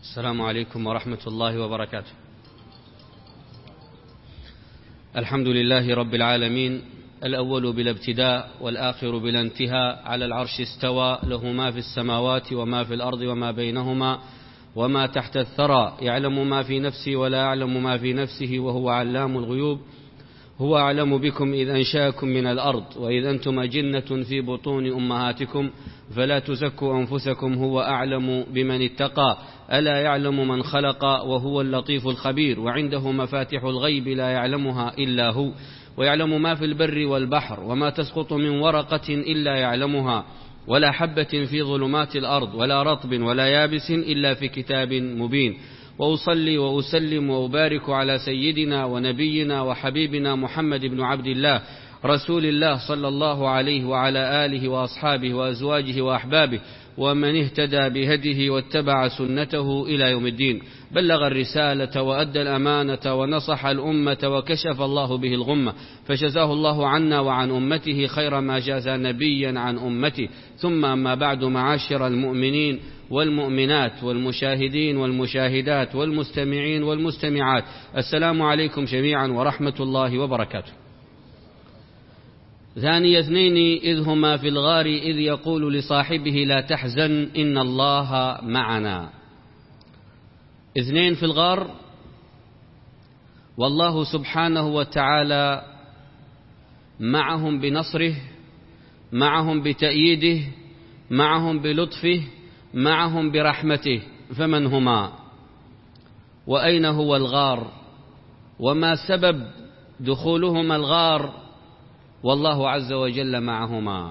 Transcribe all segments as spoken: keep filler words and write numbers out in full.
السلام عليكم ورحمة الله وبركاته. الحمد لله رب العالمين، الأول بلا ابتداء والآخر بلا انتهاء، على العرش استوى، له ما في السماوات وما في الأرض وما بينهما وما تحت الثرى، يعلم ما في نفسي ولا أعلم ما في نفسه وهو علام الغيوب. هو أعلم بكم إذ أنشأكم من الأرض وإذ أنتم أجنة في بطون أمهاتكم فلا تزكوا أنفسكم هو أعلم بمن اتقى، ألا يعلم من خلق وهو اللطيف الخبير. وعنده مفاتح الغيب لا يعلمها إلا هو، ويعلم ما في البر والبحر، وما تسقط من ورقة إلا يعلمها، ولا حبة في ظلمات الأرض ولا رطب ولا يابس إلا في كتاب مبين. وأصلي وأسلم وأبارك على سيدنا ونبينا وحبيبنا محمد بن عبد الله رسول الله صلى الله عليه وعلى آله وأصحابه وأزواجه وأحبابه ومن اهتدى بهديه واتبع سنته إلى يوم الدين. بلغ الرسالة وأدى الأمانة ونصح الأمة وكشف الله به الغمة، فجزاه الله عنا وعن أمته خير ما جازى نبيا عن أمته. ثم أما بعد، معاشر المؤمنين والمؤمنات والمشاهدين والمشاهدات والمستمعين والمستمعات، السلام عليكم جميعا ورحمة الله وبركاته. ثاني اثنين إذ هما في الغار إذ يقول لصاحبه لا تحزن إن الله معنا. اثنين في الغار، والله سبحانه وتعالى معهم بنصره، معهم بتأييده، معهم بلطفه، معهم برحمته. فمن هما؟ وأين هو الغار؟ وما سبب دخولهما الغار والله عز وجل معهما؟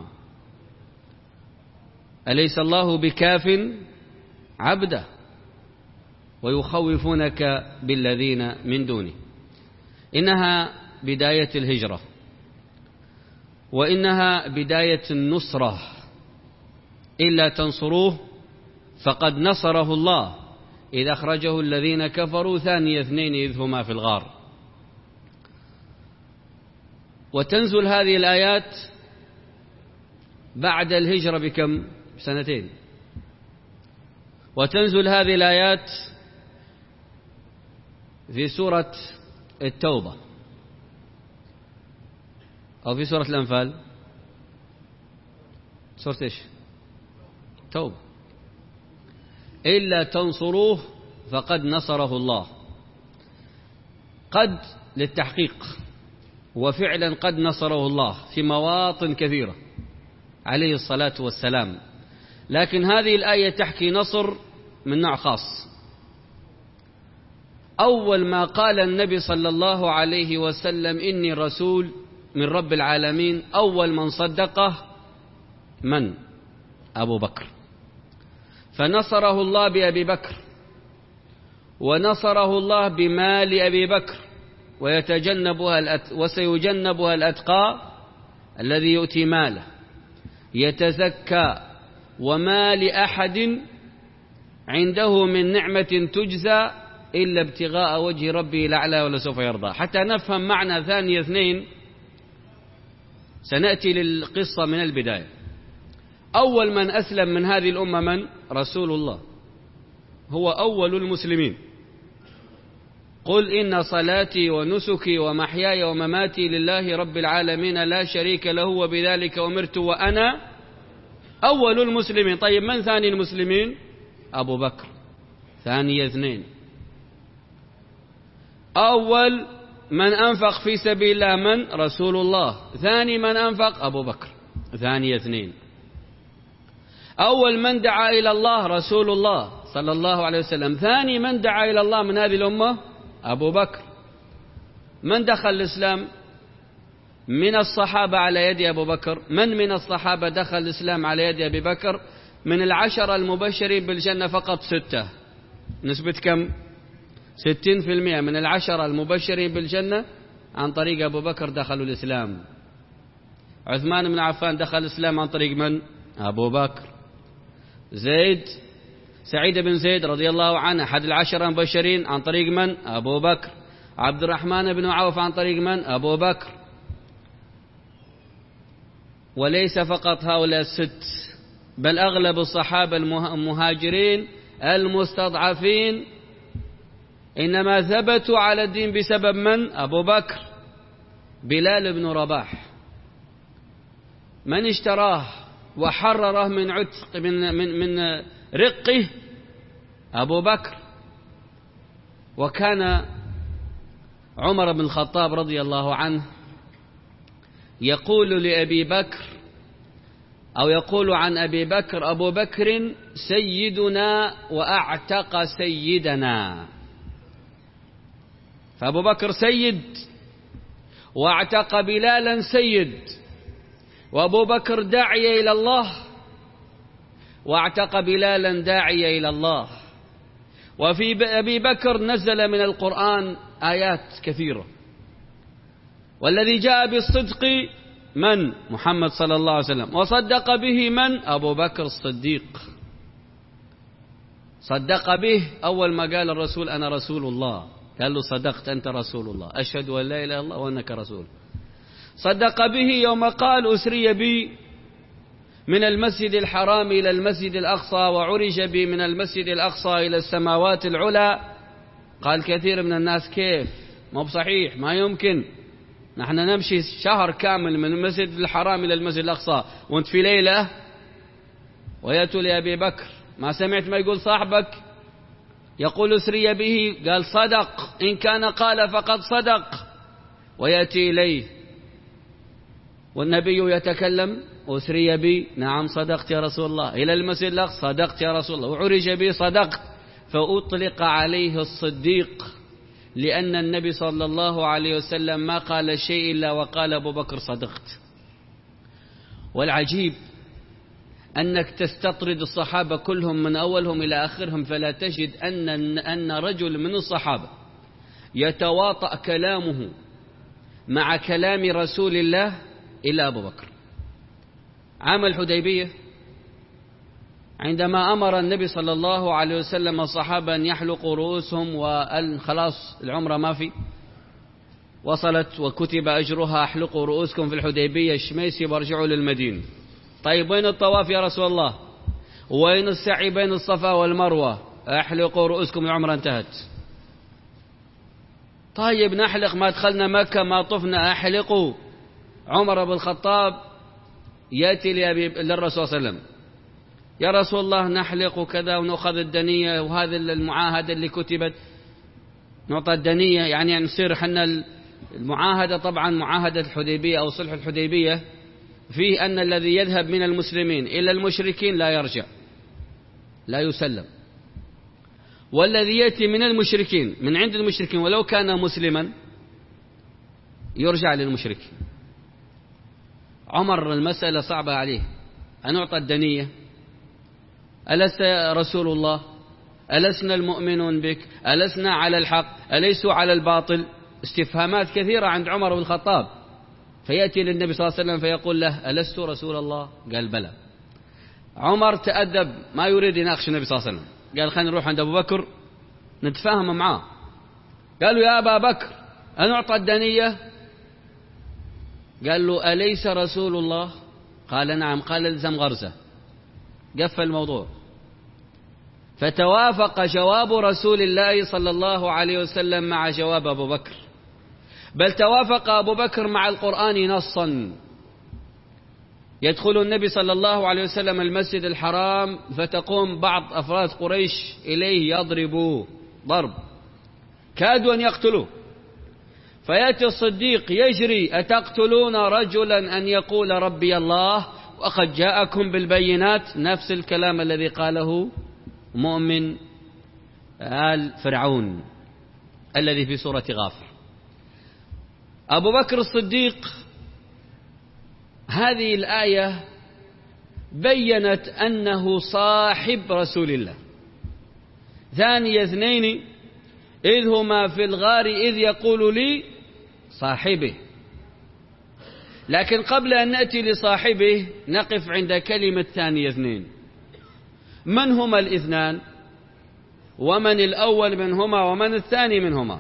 أليس الله بكاف عبده؟ ويخوفونك بالذين من دونه. إنها بداية الهجرة، وإنها بداية النصرة. إلا تنصروه فقد نصره الله إذ أخرجه الذين كفروا ثاني اثنين إذ هما في الغار. وتنزل هذه الآيات بعد الهجرة بكم؟ سنتين. وتنزل هذه الآيات في سورة التوبة أو في سورة الأنفال؟ سورة إيش؟ توبة. إلا تنصروه فقد نصره الله. قد للتحقيق، وفعلا قد نصره الله في مواطن كثيرة عليه الصلاة والسلام. لكن هذه الآية تحكي نصر من نوع خاص. أول ما قال النبي صلى الله عليه وسلم إني رسول من رب العالمين، أول من صدقه من؟ أبو بكر. فنصره الله بأبي بكر، ونصره الله بمال أبي بكر، ويتجنبها الأت... وسيجنبها الأتقى الذي يؤتي ماله يتزكى، وما لأحد عنده من نعمة تجزى إلا ابتغاء وجه ربه الأعلى ولسوف يرضى. حتى نفهم معنى ثاني اثنين سنأتي للقصة من البداية. أول من أسلم من هذه الأمة من؟ رسول الله، هو أول المسلمين. قل إن صلاتي ونسكي ومحياي ومماتي لله رب العالمين لا شريك له وبذلك أمرت وأنا أول المسلمين. طيب، من ثاني المسلمين؟ أبو بكر. ثاني اثنين. أول من أنفق في سبيل الله من؟ رسول الله. ثاني من أنفق؟ أبو بكر. ثاني اثنين. أول من دعا إلى الله رسول الله صلى الله عليه وسلم. ثاني من دعا إلى الله من هذه الأمة؟ أبو بكر. من دخل الإسلام من الصحابة على يد أبو بكر؟ من من الصحابة دخل الإسلام على يد أبي بكر؟ من العشرة المبشرين بالجنة فقط ستة. نسبة كم؟ ستين في المئة من العشرة المبشرين بالجنة عن طريق أبو بكر دخلوا الإسلام. عثمان بن عفان دخل الإسلام عن طريق من؟ أبو بكر. زيد سعيد بن زيد رضي الله عنه أحد العشرة المبشرين عن طريق من؟ أبو بكر. عبد الرحمن بن عوف عن طريق من؟ أبو بكر. وليس فقط هؤلاء الست، بل أغلب الصحابة المهاجرين المستضعفين إنما ثبتوا على الدين بسبب من؟ أبو بكر. بلال بن رباح من اشتراه وحرره من عتق من, من, من رقه؟ أبو بكر. وكان عمر بن الخطاب رضي الله عنه يقول لأبي بكر أو يقول عن أبي بكر: أبو بكر سيدنا وأعتق سيدنا. فأبو بكر سيد، واعتق بلالا سيد، وأبو بكر داعي إلى الله، واعتق بلالا داعي إلى الله. وفي أبي بكر نزل من القرآن آيات كثيرة. والذي جاء بالصدق من؟ محمد صلى الله عليه وسلم. وصدق به من؟ أبو بكر الصديق. صدق به أول ما قال الرسول: أنا رسول الله، قال له: صدقت، أنت رسول الله، أشهد أن لا إله إلا الله وأنك رسول. صدق به يوم قال: أسري بي من المسجد الحرام إلى المسجد الأقصى، وعرج بي من المسجد الأقصى إلى السماوات العلى. قال كثير من الناس: كيف؟ ما بصحيح، ما يمكن، نحن نمشي شهر كامل من المسجد الحرام إلى المسجد الأقصى وانت في ليلة. ويأتوا لأبي بكر: ما سمعت ما يقول صاحبك يقول أسري به؟ قال: صدق، إن كان قال فقد صدق. ويأتي إليه والنبي يتكلم: أسري بي، نعم صدقت يا رسول الله، إلى المسجد الأقصى، صدقت يا رسول الله، وعرج بي، صدقت. فأطلق عليه الصديق، لأن النبي صلى الله عليه وسلم ما قال شيء إلا وقال أبو بكر: صدقت. والعجيب أنك تستطرد الصحابة كلهم من أولهم إلى آخرهم، فلا تجد أن أن رجل من الصحابة يتواطأ كلامه مع كلام رسول الله إلا أبو بكر. عام الحديبية عندما أمر النبي صلى الله عليه وسلم الصحابة أن يحلقوا رؤوسهم، وأن خلاص العمرة ما في وصلت وكتب أجرها: احلقوا رؤوسكم في الحديبية الشميسي وارجعوا للمدينة. طيب وين الطواف يا رسول الله؟ وين السعي بين الصفا والمروة؟ احلقوا رؤوسكم، العمرة انتهت. طيب نحلق، ما دخلنا مكة ما طفنا، احلقوا. عمر بن الخطاب يأتي لأبي للرسول صلى الله عليه وسلم: يا رسول الله نحلق وكذا ونأخذ الدنية، وهذه المعاهدة اللي كتبت نعطى الدنية، يعني نصير حنا المعاهدة. طبعا معاهدة الحديبية أو صلح الحديبية فيه أن الذي يذهب من المسلمين إلى المشركين لا يرجع، لا يسلم، والذي يأتي من المشركين من عند المشركين ولو كان مسلما يرجع للمشركين. عمر المسألة صعبة عليه، أن أعطى الدنية، ألست رسول الله؟ ألسنا المؤمنون بك؟ ألسنا على الحق؟ أليسوا على الباطل؟ استفهامات كثيرة عند عمر بن الخطاب. فيأتي للنبي صلى الله عليه وسلم فيقول له: ألست رسول الله؟ قال: بلى. عمر تأدب، ما يريد يناقش النبي صلى الله عليه وسلم، قال: خلينا نروح عند أبو بكر نتفاهم معاه. قالوا: يا أبا بكر أن أعطى الدنية؟ قال له: أليس رسول الله؟ قال: نعم. قال: الزم غرزة. قفل الموضوع. فتوافق جواب رسول الله صلى الله عليه وسلم مع جواب أبو بكر، بل توافق أبو بكر مع القرآن نصا. يدخل النبي صلى الله عليه وسلم المسجد الحرام، فتقوم بعض أفراد قريش إليه يضربوه ضرب، كادوا أن يقتلوه. فيأتي الصديق يجري: أتقتلون رجلا أن يقول ربي الله وقد جاءكم بالبينات؟ نفس الكلام الذي قاله مؤمن آل فرعون الذي في سورة غافر. أبو بكر الصديق هذه الآية بيّنت أنه صاحب رسول الله. ثاني اثنين إذ هما في الغار إذ يقول لي صاحبه. لكن قبل أن نأتي لصاحبه نقف عند كلمة ثاني اثنين. من هما الاثنان؟ ومن الأول منهما ومن الثاني منهما؟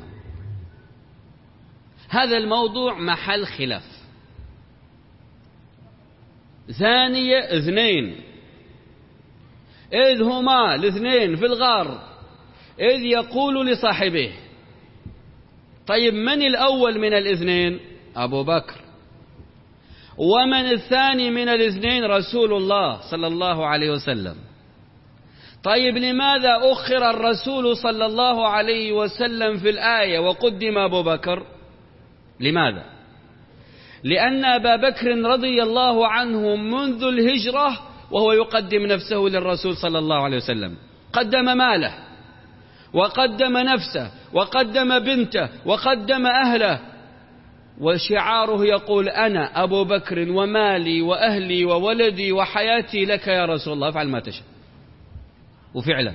هذا الموضوع محل خلاف. ثانية اثنين إذ هما الاثنين في الغار إذ يقول لصاحبه. طيب من الأول من الاثنين؟ أبو بكر. ومن الثاني من الاثنين؟ رسول الله صلى الله عليه وسلم. طيب لماذا أخر الرسول صلى الله عليه وسلم في الآية وقدم أبو بكر؟ لماذا؟ لأن أبا بكر رضي الله عنه منذ الهجرة وهو يقدم نفسه للرسول صلى الله عليه وسلم، قدم ماله وقدم نفسه وقدم بنته وقدم أهله، وشعاره يقول أنا أبو بكر ومالي وأهلي وولدي وحياتي لك يا رسول الله، افعل ما تشاء. وفعلا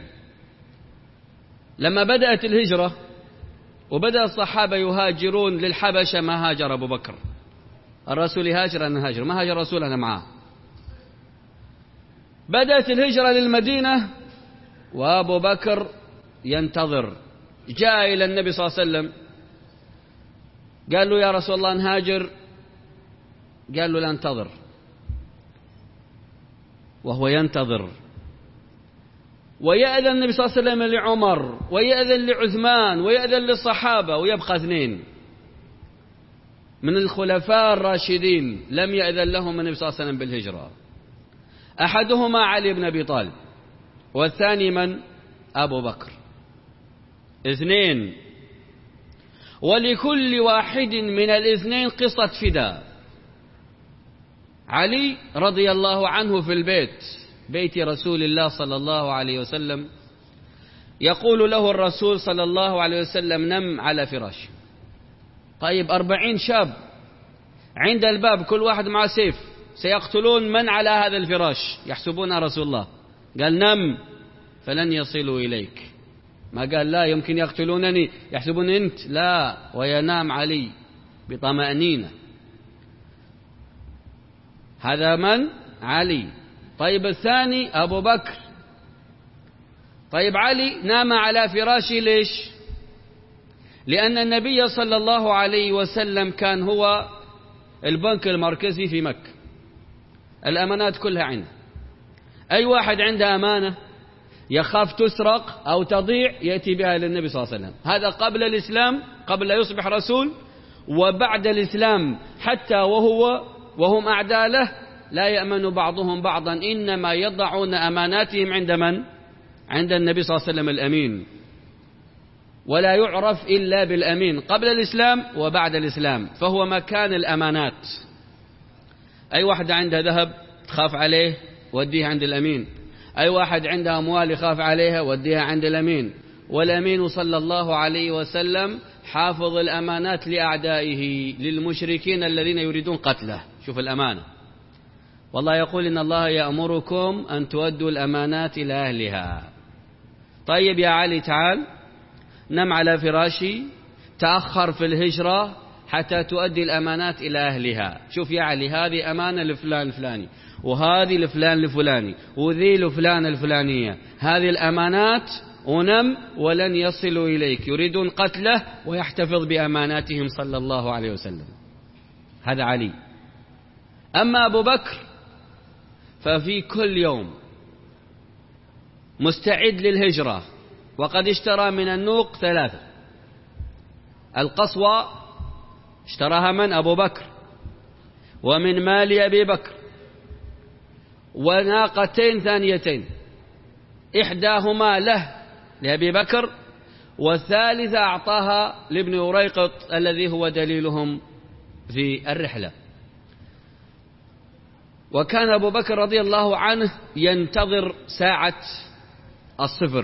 لما بدأت الهجرة وبدأ الصحابة يهاجرون للحبشة ما هاجر أبو بكر. الرسول يهاجر أنا هاجر، ما هاجر الرسول أنا معاه. بدأت الهجرة للمدينة وأبو بكر ينتظر. جاء إلى النبي صلى الله عليه وسلم قال له يا رسول الله نهاجر، قال له لا انتظر، وهو ينتظر. ويأذن النبي صلى الله عليه وسلم لعمر ويأذن لعثمان ويأذن للصحابة، ويبقى اثنين من الخلفاء الراشدين لم يأذن لهم النبي صلى الله عليه وسلم بالهجرة. أحدهما علي بن أبي طالب والثاني من؟ أبو بكر. اثنين، ولكل واحد من الاثنين قصة فداء. علي رضي الله عنه في البيت، بيت رسول الله صلى الله عليه وسلم، يقول له الرسول صلى الله عليه وسلم نم على فراش. طيب أربعين شاب عند الباب كل واحد مع سيف، سيقتلون من على هذا الفراش؟ يحسبون رسول الله. قال نم فلن يصلوا إليك. ما قال لا يمكن يقتلونني يحسبون أنت، لا، وينام علي بطمأنينة. هذا من؟ علي. طيب الثاني أبو بكر. طيب علي نام على فراشه ليش؟ لأن النبي صلى الله عليه وسلم كان هو البنك المركزي في مكة، الأمانات كلها عنده. أي واحد عنده أمانة يخاف تسرق أو تضيع يأتي بها للنبي صلى الله عليه وسلم. هذا قبل الإسلام، قبل يصبح رسول، وبعد الإسلام حتى وهو وهم أعداء له لا يأمن بعضهم بعضا، إنما يضعون أماناتهم عند من؟ عند النبي صلى الله عليه وسلم الأمين، ولا يعرف إلا بالأمين قبل الإسلام وبعد الإسلام، فهو مكان الأمانات. أي واحد عنده ذهب تخاف عليه وديه عند الأمين، أي واحد عنده أموال يخاف عليها وديها عند الأمين. والأمين صلى الله عليه وسلم حافظ الأمانات لأعدائه، للمشركين الذين يريدون قتله. شوف الأمانة، والله يقول إن الله يأمركم أن تؤدوا الأمانات إلى أهلها. طيب يا علي تعال نم على فراشي، تأخر في الهجرة حتى تؤدي الأمانات إلى أهلها. شوف يا علي هذه أمانة لفلان الفلاني، وهذه لفلان الفلاني، وذي لفلان الفلانية، هذه الأمانات، ونم ولن يصلوا إليك، يريدون قتله ويحتفظ بأماناتهم صلى الله عليه وسلم. هذا علي. أما أبو بكر ففي كل يوم مستعد للهجرة، وقد اشترى من النوق ثلاثة. القصوى اشتراها من؟ أبو بكر، ومن مال أبي بكر، وناقتين ثانيتين، إحداهما له لأبي بكر، والثالثة أعطاها لابن أريقط الذي هو دليلهم في الرحلة. وكان أبو بكر رضي الله عنه ينتظر ساعة الصفر،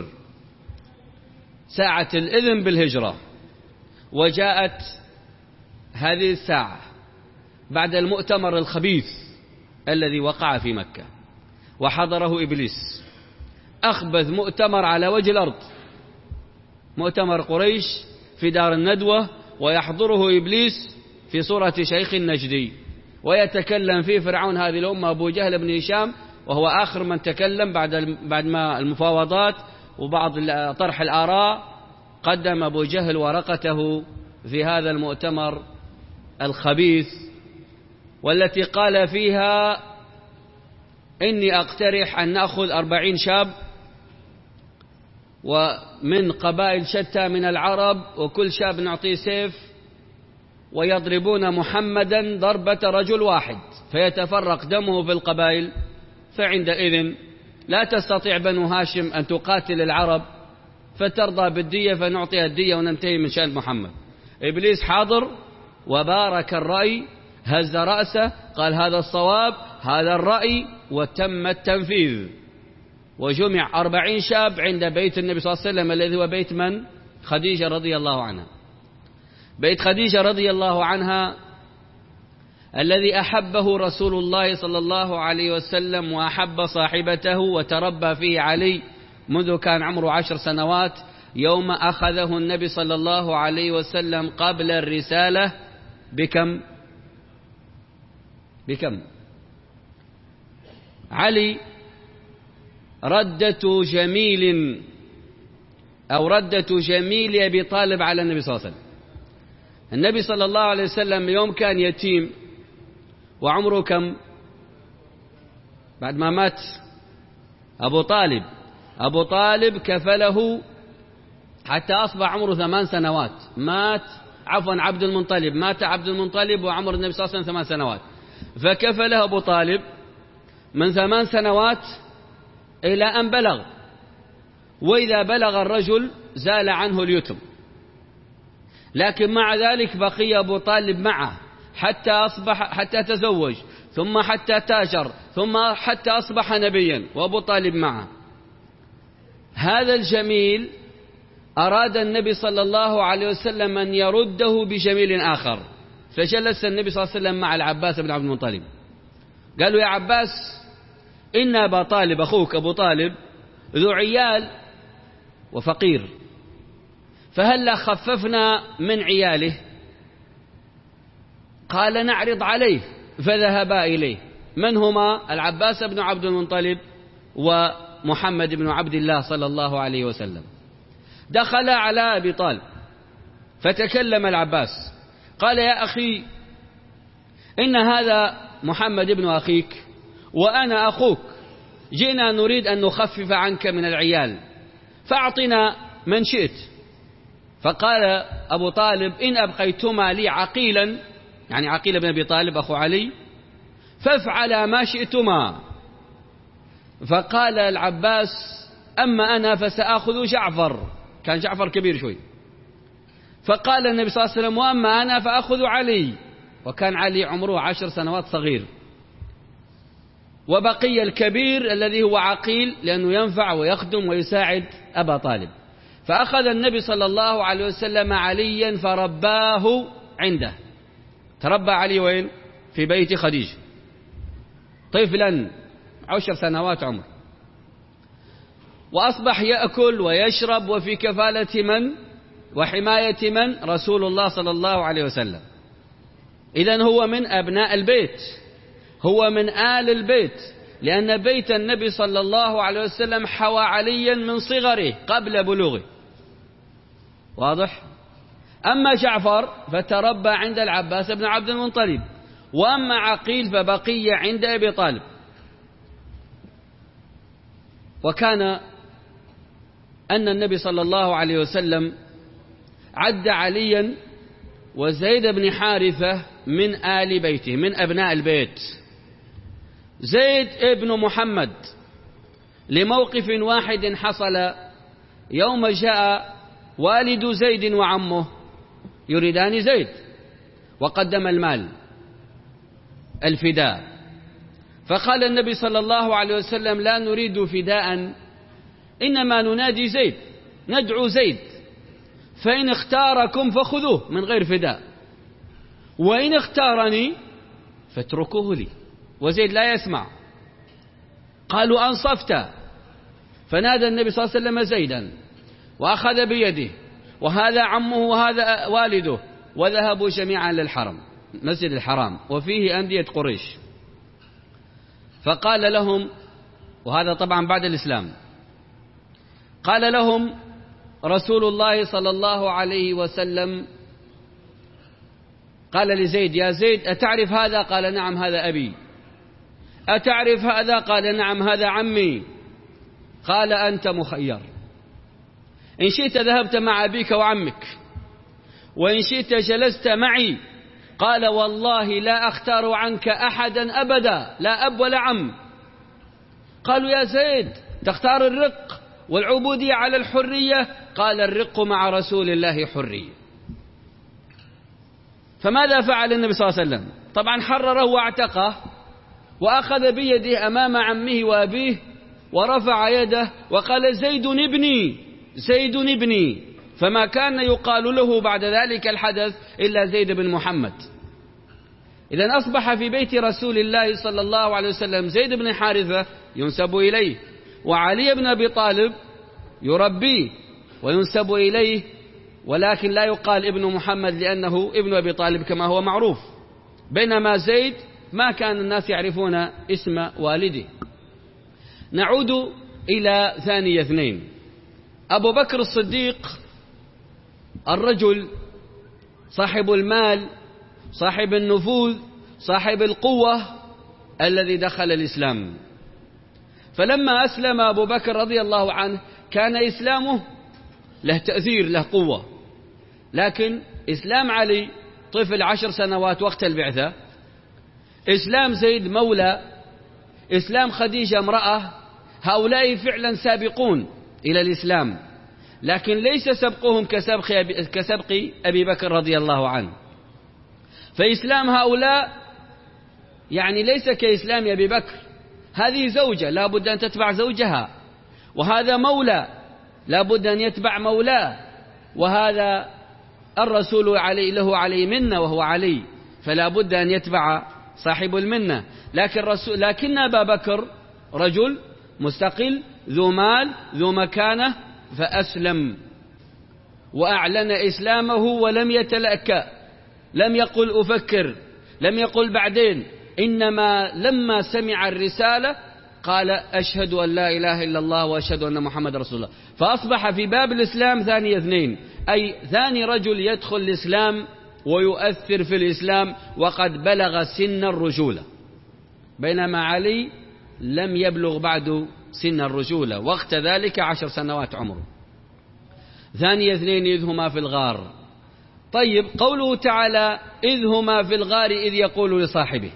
ساعة الإذن بالهجرة. وجاءت هذه الساعة بعد المؤتمر الخبيث الذي وقع في مكة وحضره إبليس، أخبث مؤتمر على وجه الأرض، مؤتمر قريش في دار الندوة، ويحضره إبليس في صورة شيخ نجدي، ويتكلم فيه فرعون هذه الأمة أبو جهل بن هشام، وهو آخر من تكلم بعد بعد ما المفاوضات وبعض طرح الآراء. قدم أبو جهل ورقته في هذا المؤتمر الخبيث، والتي قال فيها إني أقترح أن نأخذ أربعين شاب ومن قبائل شتى من العرب، وكل شاب نعطيه سيف، ويضربون محمدا ضربة رجل واحد فيتفرق دمه في القبائل. فعندئذ لا تستطيع بنو هاشم أن تقاتل العرب فترضى بالدية، فنعطيها الدية وننتهي من شأن محمد. إبليس حاضر وبارك الرأي، هز رأسه، قال هذا الصواب، هذا الرأي، وتم التنفيذ. وجمع أربعين شاب عند بيت النبي صلى الله عليه وسلم الذي هو بيت من؟ خديجة رضي الله عنها. بيت خديجة رضي الله عنها الذي أحبه رسول الله صلى الله عليه وسلم وأحب صاحبته وتربى فيه علي منذ كان عمره عشر سنوات، يوم أخذه النبي صلى الله عليه وسلم قبل الرسالة بكم؟ بكم؟ علي ردة جميل أو ردة جميل أبي طالب على النبي صلى الله عليه وسلم. النبي صلى الله عليه وسلم يوم كان يتيم وعمره كم؟ بعد ما مات أبو طالب أبو طالب كفله حتى أصبح عمره ثمان سنوات. مات عفوا عبد المطلب مات عبد المطلب وعمر النبي صلى الله عليه وسلم ثمان سنوات، فكفله أبو طالب من ثمان سنوات إلى أن بلغ. وإذا بلغ الرجل زال عنه اليتم، لكن مع ذلك بقي أبو طالب معه حتى أصبح حتى تزوج، ثم حتى تاجر، ثم حتى أصبح نبيا وأبو طالب معه. هذا الجميل أراد النبي صلى الله عليه وسلم أن يرده بجميل آخر، فجلس النبي صلى الله عليه وسلم مع العباس بن عبد المطلب. قالوا يا عباس إن أبا طالب أخوك أبو طالب ذو عيال وفقير، فهل خففنا من عياله؟ قال نعرض عليه، فذهبا إليه. من هما؟ العباس بن عبد المطلب ومحمد بن عبد الله صلى الله عليه وسلم. دخل على أبي طالب فتكلم العباس قال يا أخي إن هذا محمد بن أخيك وأنا أخوك، جئنا نريد أن نخفف عنك من العيال فأعطنا من شئت. فقال أبو طالب إن أبقيتما لي عقيلا، يعني عقيل بن أبي طالب أخو علي، فافعلا ما شئتما. فقال العباس أما أنا فسأخذ جعفر، كان جعفر كبير شوي. فقال النبي صلى الله عليه وسلم وأما أنا فأخذ علي، وكان علي عمره عشر سنوات صغير. وبقي الكبير الذي هو عقيل لأنه ينفع ويخدم ويساعد أبا طالب. فأخذ النبي صلى الله عليه وسلم عليا فرباه عنده. تربى علي وين؟ في بيت خديجة طفلا عشر سنوات عمر، وأصبح يأكل ويشرب وفي كفالة من وحماية من؟ رسول الله صلى الله عليه وسلم. إذن هو من أبناء البيت، هو من آل البيت، لأن بيت النبي صلى الله عليه وسلم حوى عليا من صغره قبل بلوغه. واضح؟ أما جعفر فتربى عند العباس بن عبد المطلب، وأما عقيل فبقي عند أبي طالب. وكان أن النبي صلى الله عليه وسلم عد عليا وزيد بن حارثة من آل بيته، من أبناء البيت. زيد ابن محمد لموقف واحد حصل يوم جاء والد زيد وعمه يريدان زيد، وقدم المال الفداء، فقال النبي صلى الله عليه وسلم لا نريد فداء، إنما ننادي زيد، ندعو زيد، فإن اختاركم فخذوه من غير فداء، وإن اختارني فاتركوه لي. وزيد لا يسمع. قالوا أنصفت، فنادى النبي صلى الله عليه وسلم زيدا وأخذ بيده، وهذا عمه وهذا والده، وذهبوا جميعا للحرم، مسجد الحرام، وفيه أندية قريش. فقال لهم، وهذا طبعا بعد الإسلام، قال لهم رسول الله صلى الله عليه وسلم، قال لزيد يا زيد أتعرف هذا؟ قال نعم هذا أبي. أتعرف هذا؟ قال نعم هذا عمي. قال أنت مخير، إن شئت ذهبت مع أبيك وعمك، وإن شئت جلست معي. قال والله لا أختار عنك أحدا أبدا، لا أب ولا عم. قالوا يا زيد تختار الرق والعبودية على الحرية؟ قال الرق مع رسول الله حرية. فماذا فعل النبي صلى الله عليه وسلم؟ طبعا حرره واعتقه، وأخذ بيده أمام عمه وأبيه ورفع يده وقال زيد ابني، زيد ابني. فما كان يقال له بعد ذلك الحدث إلا زيد بن محمد. إذن أصبح في بيت رسول الله صلى الله عليه وسلم زيد بن حارثة ينسب إليه، وعلي بن أبي طالب يربيه وينسب إليه، ولكن لا يقال ابن محمد لأنه ابن أبي طالب كما هو معروف، بينما زيد ما كان الناس يعرفون اسم والده. نعود إلى ثاني اثنين، أبو بكر الصديق، الرجل صاحب المال، صاحب النفوذ، صاحب القوة، الذي دخل الإسلام. فلما أسلم أبو بكر رضي الله عنه كان إسلامه له تأثير، له قوة. لكن إسلام علي طفل عشر سنوات وقت البعثة، إسلام زيد مولى، إسلام خديجة امرأة، هؤلاء فعلا سابقون إلى الإسلام، لكن ليس سبقهم كسبق أبي, كسبق أبي بكر رضي الله عنه. فإسلام هؤلاء يعني ليس كإسلام أبي بكر. هذه زوجة لا بد أن تتبع زوجها، وهذا مولى لا بد أن يتبع مولاه، وهذا الرسول علي له عليه منة وهو علي، فلا بد أن يتبع صاحب المنة. لكن, رسول لكن أبا بكر رجل مستقل ذو مال ذو مكانة، فأسلم وأعلن إسلامه ولم يتلأكأ، لم يقل أفكر، لم يقل بعدين، إنما لما سمع الرسالة قال أشهد أن لا إله إلا الله وأشهد أن محمد رسول الله. فأصبح في باب الإسلام ثاني اثنين، أي ثاني رجل يدخل الإسلام ويؤثر في الإسلام وقد بلغ سن الرجولة، بينما علي لم يبلغ بعد سن الرجولة، وقت ذلك عشر سنوات عمره. ثاني اثنين إذ هما في الغار. طيب، قوله تعالى إذ هما في الغار إذ يقول لصاحبه،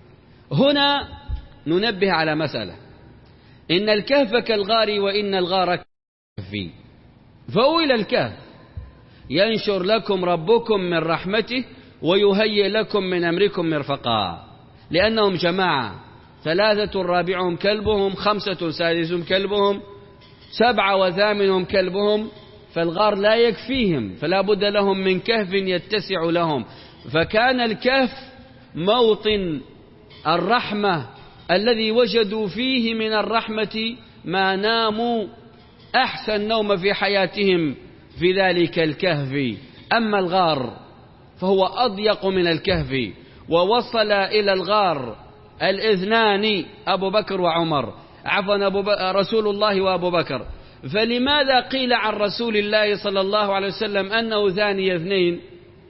هنا ننبه على مسألة، إن الكهف كالغار وإن الغار كالكهف. فأويل الكهف ينشر لكم ربكم من رحمته ويهيئ لكم من أمركم مرفقا، لأنهم جماعة، ثلاثة رابعهم كلبهم، خمسة سادسهم كلبهم، سبعة وثامنهم كلبهم، فالغار لا يكفيهم، فلا بد لهم من كهف يتسع لهم. فكان الكهف موطن الرحمة الذي وجدوا فيه من الرحمة ما ناموا أحسن نوم في حياتهم في ذلك الكهف. أما الغار فهو أضيق من الكهف، ووصل إلى الغار الاثنان أبو بكر وعمر، عفوا أبو ب... رسول الله وأبو بكر. فلماذا قيل عن رسول الله صلى الله عليه وسلم أنه ثاني اثنين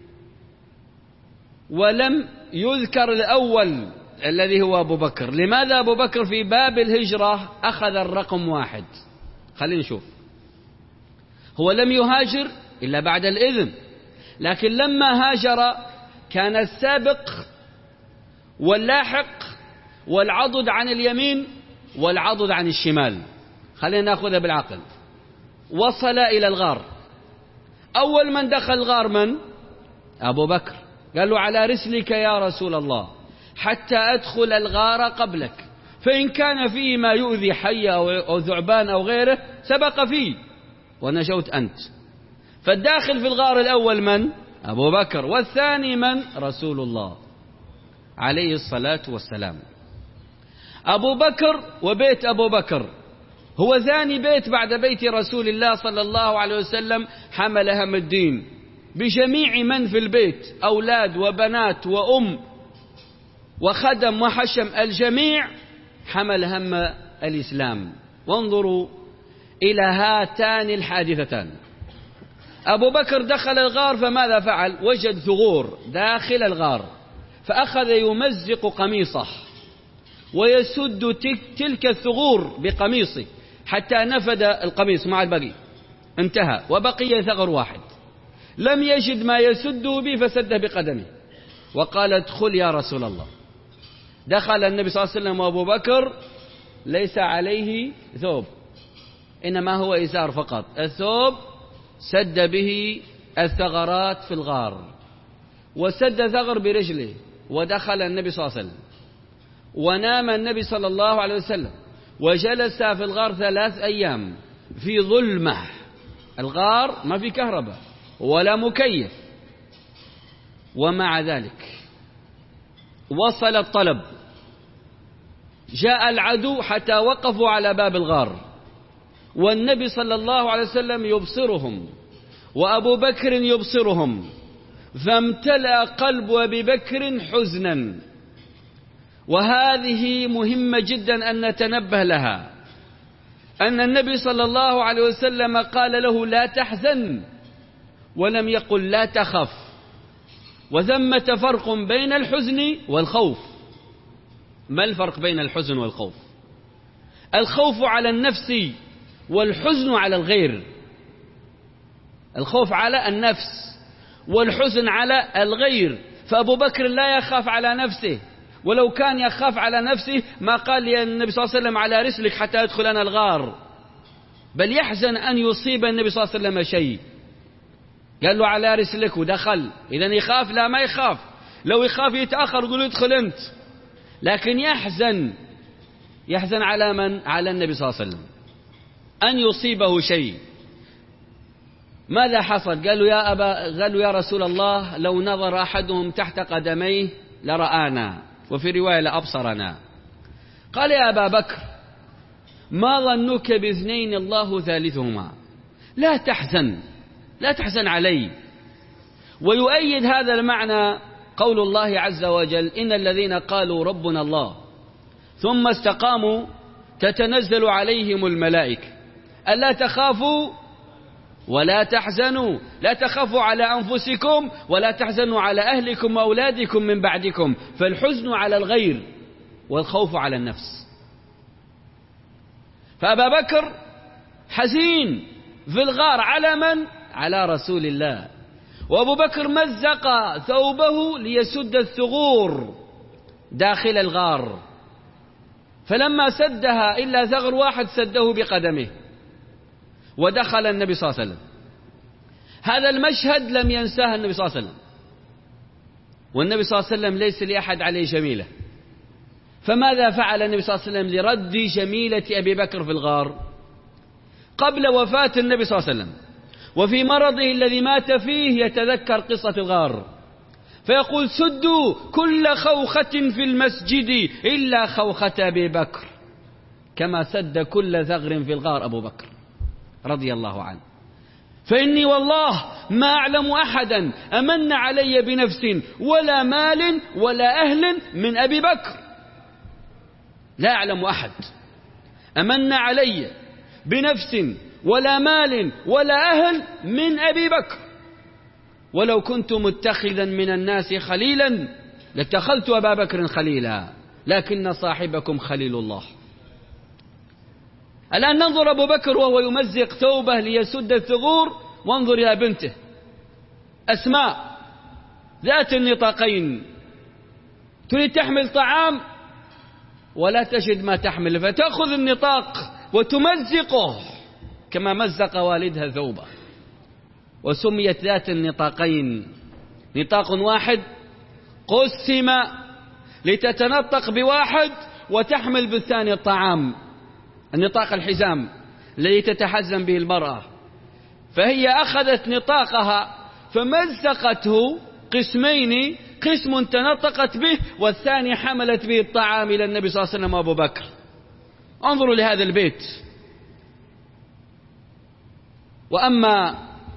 ولم يذكر الأول الذي هو أبو بكر؟ لماذا أبو بكر في باب الهجرة أخذ الرقم واحد؟ خلينا نشوف. هو لم يهاجر إلا بعد الإذن، لكن لما هاجر كان السابق واللاحق والعضد عن اليمين والعضد عن الشمال. خلينا نأخذها بالعقل. وصل إلى الغار، أول من دخل الغار من؟ أبو بكر. قال له على رسلك يا رسول الله حتى أدخل الغار قبلك، فإن كان فيه ما يؤذي حي أو ثعبان أو غيره سبق فيه ونجوت أنت. فالداخل في الغار الأول من؟ أبو بكر، والثاني من؟ رسول الله عليه الصلاة والسلام. أبو بكر وبيت أبو بكر هو ثاني بيت بعد بيت رسول الله صلى الله عليه وسلم حمل هم الدين بجميع من في البيت، أولاد وبنات وأم وخدم وحشم، الجميع حمل هم الإسلام. وانظروا إلى هاتان الحادثتان. أبو بكر دخل الغار، فماذا فعل؟ وجد ثغور داخل الغار، فأخذ يمزق قميصه ويسد تلك الثغور بقميصه حتى نفد القميص مع البقي، انتهى، وبقي ثغر واحد لم يجد ما يسده به فسده بقدمه، وقال ادخل يا رسول الله. دخل النبي صلى الله عليه وسلم وأبو بكر ليس عليه ثوب، إنما هو إزار فقط، الثوب سد به الثغرات في الغار، وسد ثغر برجله، ودخل النبي صلى الله عليه وسلم، ونام النبي صلى الله عليه وسلم، وجلس في الغار ثلاث أيام في ظلمة. الغار ما في كهرباء ولا مكيف، ومع ذلك وصل الطلب، جاء العدو حتى وقفوا على باب الغار، والنبي صلى الله عليه وسلم يبصرهم وأبو بكر يبصرهم، فامتلأ قلب أبي بكر حزنا. وهذه مهمة جدا أن نتنبه لها، أن النبي صلى الله عليه وسلم قال له لا تحزن، ولم يقل لا تخف. وثمة فرق بين الحزن والخوف. ما الفرق بين الحزن والخوف؟ الخوف على النفس والحزن على الغير. الخوف على النفس والحزن على الغير. فأبو بكر لا يخاف على نفسه، ولو كان يخاف على نفسه ما قال يا النبي صلى الله عليه وسلم على رسلك حتى يدخل أنا الغار، بل يحزن أن يصيب النبي صلى الله عليه وسلم شيء، قال له على رسلك ودخل. إذن يخاف؟ لا، ما يخاف. لو يخاف يتأخر يقول ادخل أنت، لكن يحزن يحزن على من؟ على النبي صلى الله عليه وسلم أن يصيبه شيء. ماذا حصل؟ قالوا يا أبا قالوا يا رسول الله لو نظر أحدهم تحت قدميه لرآنا، وفي رواية لأبصرنا. قال يا أبا بكر ما ظنك باثنين الله ثالثهما، لا تحزن لا تحزن علي. ويؤيد هذا المعنى قول الله عز وجل إن الذين قالوا ربنا الله ثم استقاموا تتنزل عليهم الملائكة ألا تخافوا ولا تحزنوا، لا تخافوا على أنفسكم ولا تحزنوا على أهلكم وأولادكم من بعدكم. فالحزن على الغير والخوف على النفس. فأبا بكر حزين في الغار على من؟ على رسول الله. وأبو بكر مزق ثوبه ليسد الثغور داخل الغار، فلما سدها إلا ثغر واحد سده بقدمه، ودخل النبي صلى الله عليه وسلم. هذا المشهد لم ينساه النبي صلى الله عليه وسلم، والنبي صلى الله عليه وسلم ليس لأحد عليه جميلة. فماذا فعل النبي صلى الله عليه وسلم لرد جميلة أبي بكر في الغار؟ قبل وفاة النبي صلى الله عليه وسلم وفي مرضه الذي مات فيه يتذكر قصة الغار، فيقول سدوا كل خوخة في المسجد إلا خوخة أبي بكر، كما سد كل ثغر في الغار أبو بكر رضي الله عنه. فإني والله ما أعلم أحدا أمن علي بنفس ولا مال ولا أهل من أبي بكر، لا أعلم أحد أمن علي بنفس ولا مال ولا أهل من أبي بكر، ولو كنت متخذا من الناس خليلا لاتخذت أبا بكر خليلا، لكن صاحبكم خليل الله. الآن ننظر أبو بكر وهو يمزق ثوبه ليسد الثغور، وانظر إلى بنته أسماء ذات النطاقين، تريد تحمل طعام ولا تجد ما تحمل، فتأخذ النطاق وتمزقه كما مزق والدها ثوبه. وسميت ذات النطاقين، نطاق واحد قسم لتتنطق بواحد وتحمل بالثاني الطعام، النطاق الحزام الذي تتحزم به المرأة. فهي أخذت نطاقها فمزقته قسمين، قسم تنطقت به والثاني حملت به الطعام إلى النبي صلى الله عليه وسلم وأبو بكر. انظروا لهذا البيت. وأما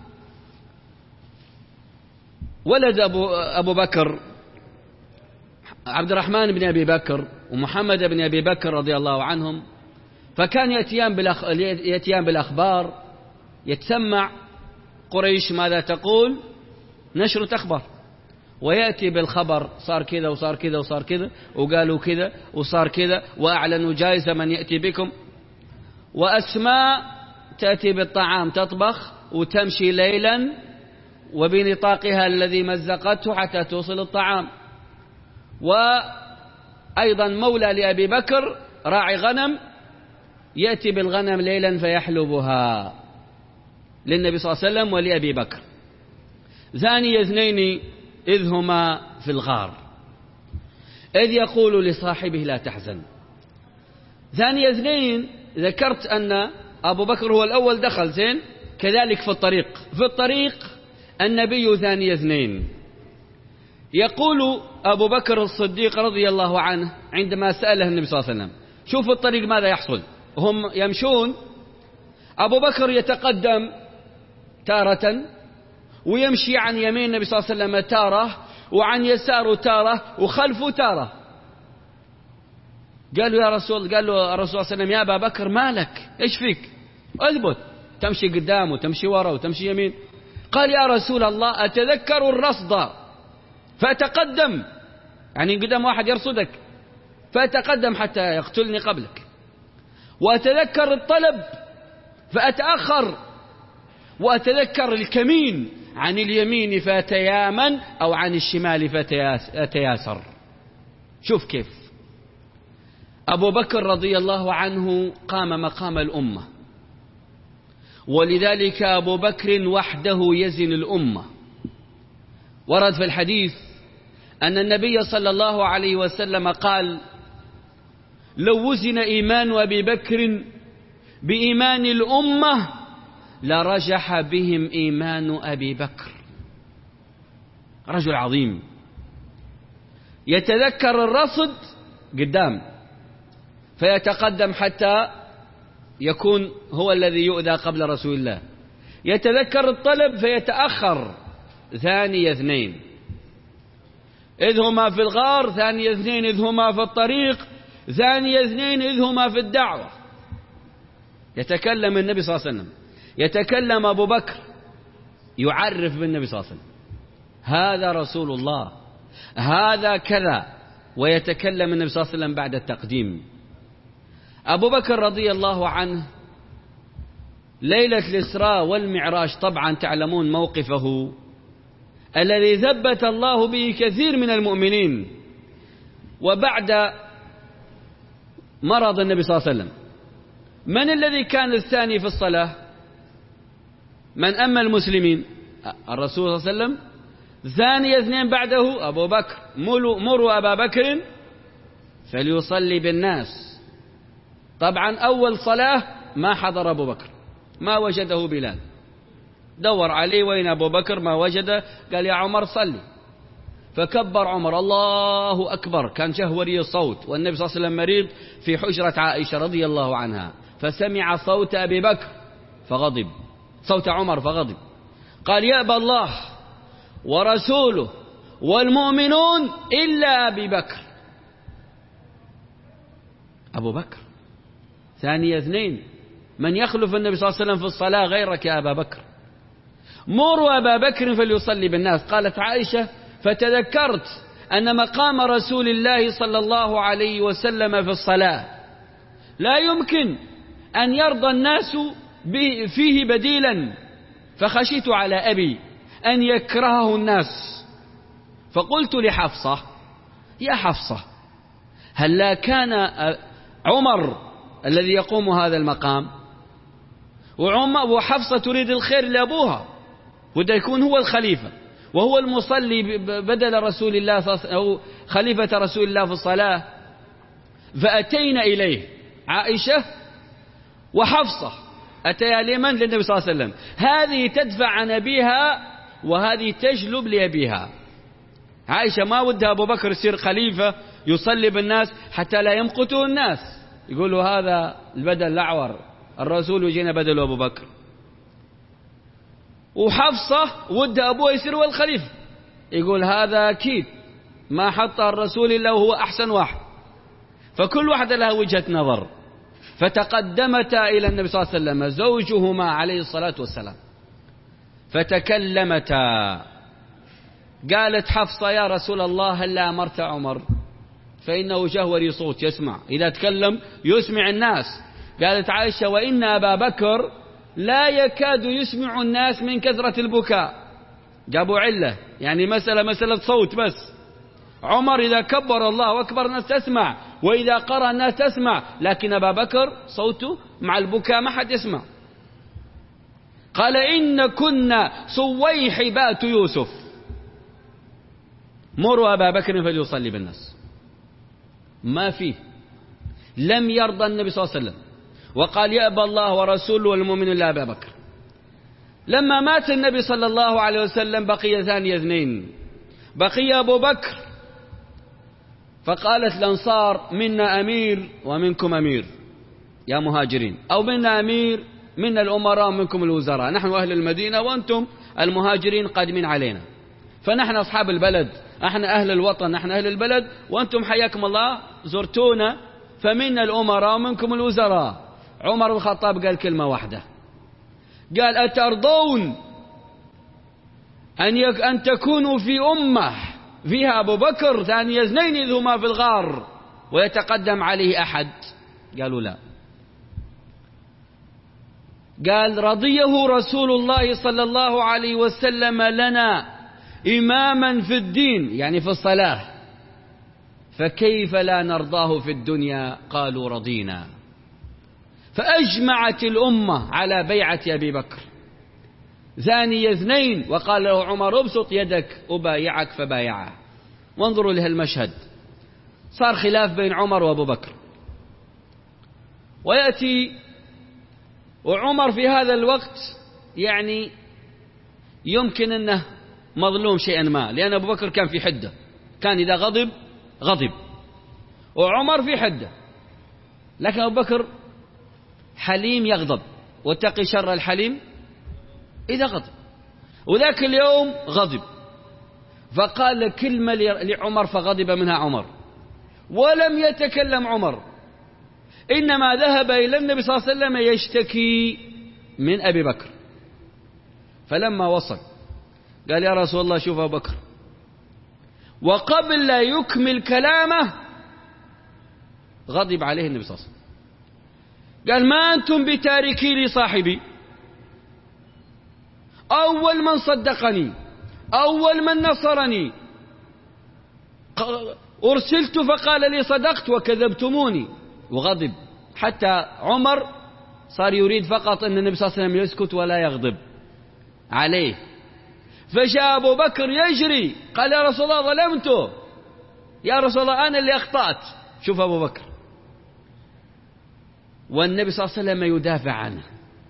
ولد أبو, أبو بكر عبد الرحمن بن أبي بكر ومحمد بن أبي بكر رضي الله عنهم، فكان يأتيان, بالأخ... يأتيان بالأخبار، يتسمع قريش ماذا تقول، نشر تخبر، ويأتي بالخبر صار كذا وصار كذا وصار كذا وقالوا كذا وصار كذا وأعلنوا جائزة من يأتي بكم. وأسماء تأتي بالطعام تطبخ وتمشي ليلا وبنطاقها الذي مزقته حتى توصل الطعام. وأيضا مولى لأبي بكر راعي غنم يأتي بالغنم ليلا فيحلبها للنبي صلى الله عليه وسلم ولأبي بكر. ثاني اثنين إذ هما في الغار إذ يقول لصاحبه لا تحزن. ثاني اثنين ذكرت أن أبو بكر هو الأول دخل زين، كذلك في الطريق في الطريق النبي ثاني اثنين. يقول أبو بكر الصديق رضي الله عنه عندما سأله النبي صلى الله عليه وسلم شوف الطريق ماذا يحصل، هم يمشون، أبو بكر يتقدم تارة ويمشي عن يمين النبي صلى الله عليه وسلم تارة وعن يساره تارة وخلفه تارة. قالوا يا رسول قال له الرسول صلى الله عليه وسلم يا أبا بكر مالك إيش فيك، أثبت، تمشي قدام وتمشي وراء وتمشي يمين. قال يا رسول الله أتذكر الرصد فأتقدم، يعني قدام واحد يرصدك فأتقدم حتى يقتلني قبلك، وأتذكر الطلب فأتأخر، وأتذكر الكمين عن اليمين فأتيامن أو عن الشمال فأتياسر. شوف كيف أبو بكر رضي الله عنه قام مقام الأمة، ولذلك أبو بكر وحده يزن الأمة. ورد في الحديث أن النبي صلى الله عليه وسلم قال لو وزن إيمان أبي بكر بإيمان الأمة لرجح بهم إيمان أبي بكر. رجل عظيم يتذكر الرصد قدام فيتقدم حتى يكون هو الذي يؤذى قبل رسول الله، يتذكر الطلب فيتأخر. ثاني اثنين إذ هما في الغار، ثاني اثنين إذ هما في الطريق، ثاني اثنين إذ هما في الدعوة. يتكلم النبي صلى الله عليه وسلم، يتكلم أبو بكر يعرف بالنبي صلى الله عليه وسلم هذا رسول الله هذا كذا، ويتكلم النبي صلى الله عليه وسلم بعد التقديم. أبو بكر رضي الله عنه ليلة الإسراء والمعراج طبعا تعلمون موقفه الذي ثبت الله به كثير من المؤمنين. وبعد مرض النبي صلى الله عليه وسلم من الذي كان الثاني في الصلاة؟ من أما المسلمين؟ الرسول صلى الله عليه وسلم. ثاني اثنين بعده أبو بكر، مروا أبا بكر فليصلي بالناس. طبعا أول صلاة ما حضر أبو بكر، ما وجده بلال، دور عليه وين أبو بكر ما وجده، قال يا عمر صلي، فكبر عمر الله أكبر، كان جهوري الصوت والنبي صلى الله عليه وسلم مريض في حجرة عائشة رضي الله عنها، فسمع صوت أبي بكر فغضب، صوت عمر فغضب، قال يأبى الله ورسوله والمؤمنون إلا أبي بكر. أبو بكر ثاني اثنين، من يخلف النبي صلى الله عليه وسلم في الصلاة غيرك يا أبا بكر؟ مروا أبا بكر فليصلي بالناس. قالت عائشة فتذكرت أن مقام رسول الله صلى الله عليه وسلم في الصلاة لا يمكن أن يرضى الناس فيه بديلا، فخشيت على أبي أن يكرهه الناس، فقلت لحفصة يا حفصة هل لا كان عمر الذي يقوم هذا المقام، وعمر وحفصة تريد الخير لأبوها وده يكون هو الخليفة وهو المصلي بدل رسول الله أو خليفة رسول الله في الصلاة، فأتينا إليه عائشة وحفصة أتيا لمن؟ للنبي صلى الله عليه وسلم. هذه تدفع عن أبيها وهذه تجلب لأبيها. عائشة ما ودها أبو بكر يصير خليفة يصلي بالناس حتى لا يمقته الناس، يقولوا هذا البدل الأعور، الرسول يجينا بدل أبو بكر. وحفصة ودها أبوه يصير هو الخليفة، يقول هذا أكيد ما حط الرسول إلا وهو أحسن واحد، فكل واحدة لها وجهة نظر. فتقدمتا إلى النبي صلى الله عليه وسلم زوجهما عليه الصلاة والسلام فتكلمتا قالت حفصة يا رسول الله هلا أمرت عمر فإنه جهوري صوت يسمع، إذا تكلم يسمع الناس. قالت عائشة وإن أبا بكر لا يكاد يسمع الناس من كثرة البكاء. جابوا علة، يعني مسألة مسألة صوت بس. عمر إذا كبر الله أكبر الناس تسمع، وإذا قرأ الناس تسمع، لكن أبا بكر صوته مع البكاء ما حد يسمع. قال إن كنا صويحبات يوسف، مروا أبا بكر فليصلي بالناس. ما فيه، لم يرضى النبي صلى الله عليه وسلم، وقال يأبى الله ورسوله والمؤمن إلا أبا بكر. لما مات النبي صلى الله عليه وسلم بقي ثاني اثنين، بقي أبو بكر، فقالت الأنصار منا أمير ومنكم أمير يا مهاجرين، أو منا أمير منا الأمراء ومنكم الوزراء، نحن أهل المدينة وأنتم المهاجرين قادمين علينا، فنحن أصحاب البلد، احنا أهل الوطن، نحن أهل البلد، وأنتم حياكم الله زرتونا، فمنا الأمراء ومنكم الوزراء. عمر بن الخطاب قال كلمة واحدة، قال أترضون أن, يك أن تكونوا في أمة فيها أبو بكر ثاني اثنين إذ هما في الغار ويتقدم عليه أحد؟ قالوا لا. قال رضيه رسول الله صلى الله عليه وسلم لنا إماما في الدين، يعني في الصلاة، فكيف لا نرضاه في الدنيا؟ قالوا رضينا. فأجمعت الأمة على بيعة أبي بكر ثاني اثنين، وقال له عمر ابسط يدك أبايعك فبايعه. وانظروا لهالمشهد، صار خلاف بين عمر وأبو بكر، ويأتي وعمر في هذا الوقت يعني يمكن أنه مظلوم شيئا ما، لأن أبو بكر كان في حدة، كان إذا غضب غضب، وعمر في حدة، لكن أبو بكر حليم يغضب، واتقي شر الحليم إذا غضب. وذاك اليوم غضب، فقال كلمة لعمر فغضب منها عمر، ولم يتكلم عمر، إنما ذهب إلى النبي صلى الله عليه وسلم يشتكي من أبي بكر. فلما وصل قال يا رسول الله شوف أبو بكر، وقبل لا يكمل كلامه غضب عليه النبي صلى الله عليه وسلم، قال ما أنتم بتاركي لي صاحبي، أول من صدقني، أول من نصرني، أرسلت فقال لي صدقت وكذبتموني. وغضب، حتى عمر صار يريد فقط أن النبي صلى الله عليه وسلم يسكت ولا يغضب عليه. فجاء أبو بكر يجري قال يا رسول الله ظلمته، يا رسول الله أنا اللي أخطأت. شوف أبو بكر، والنبي صلى الله عليه وسلم يدافع عنه.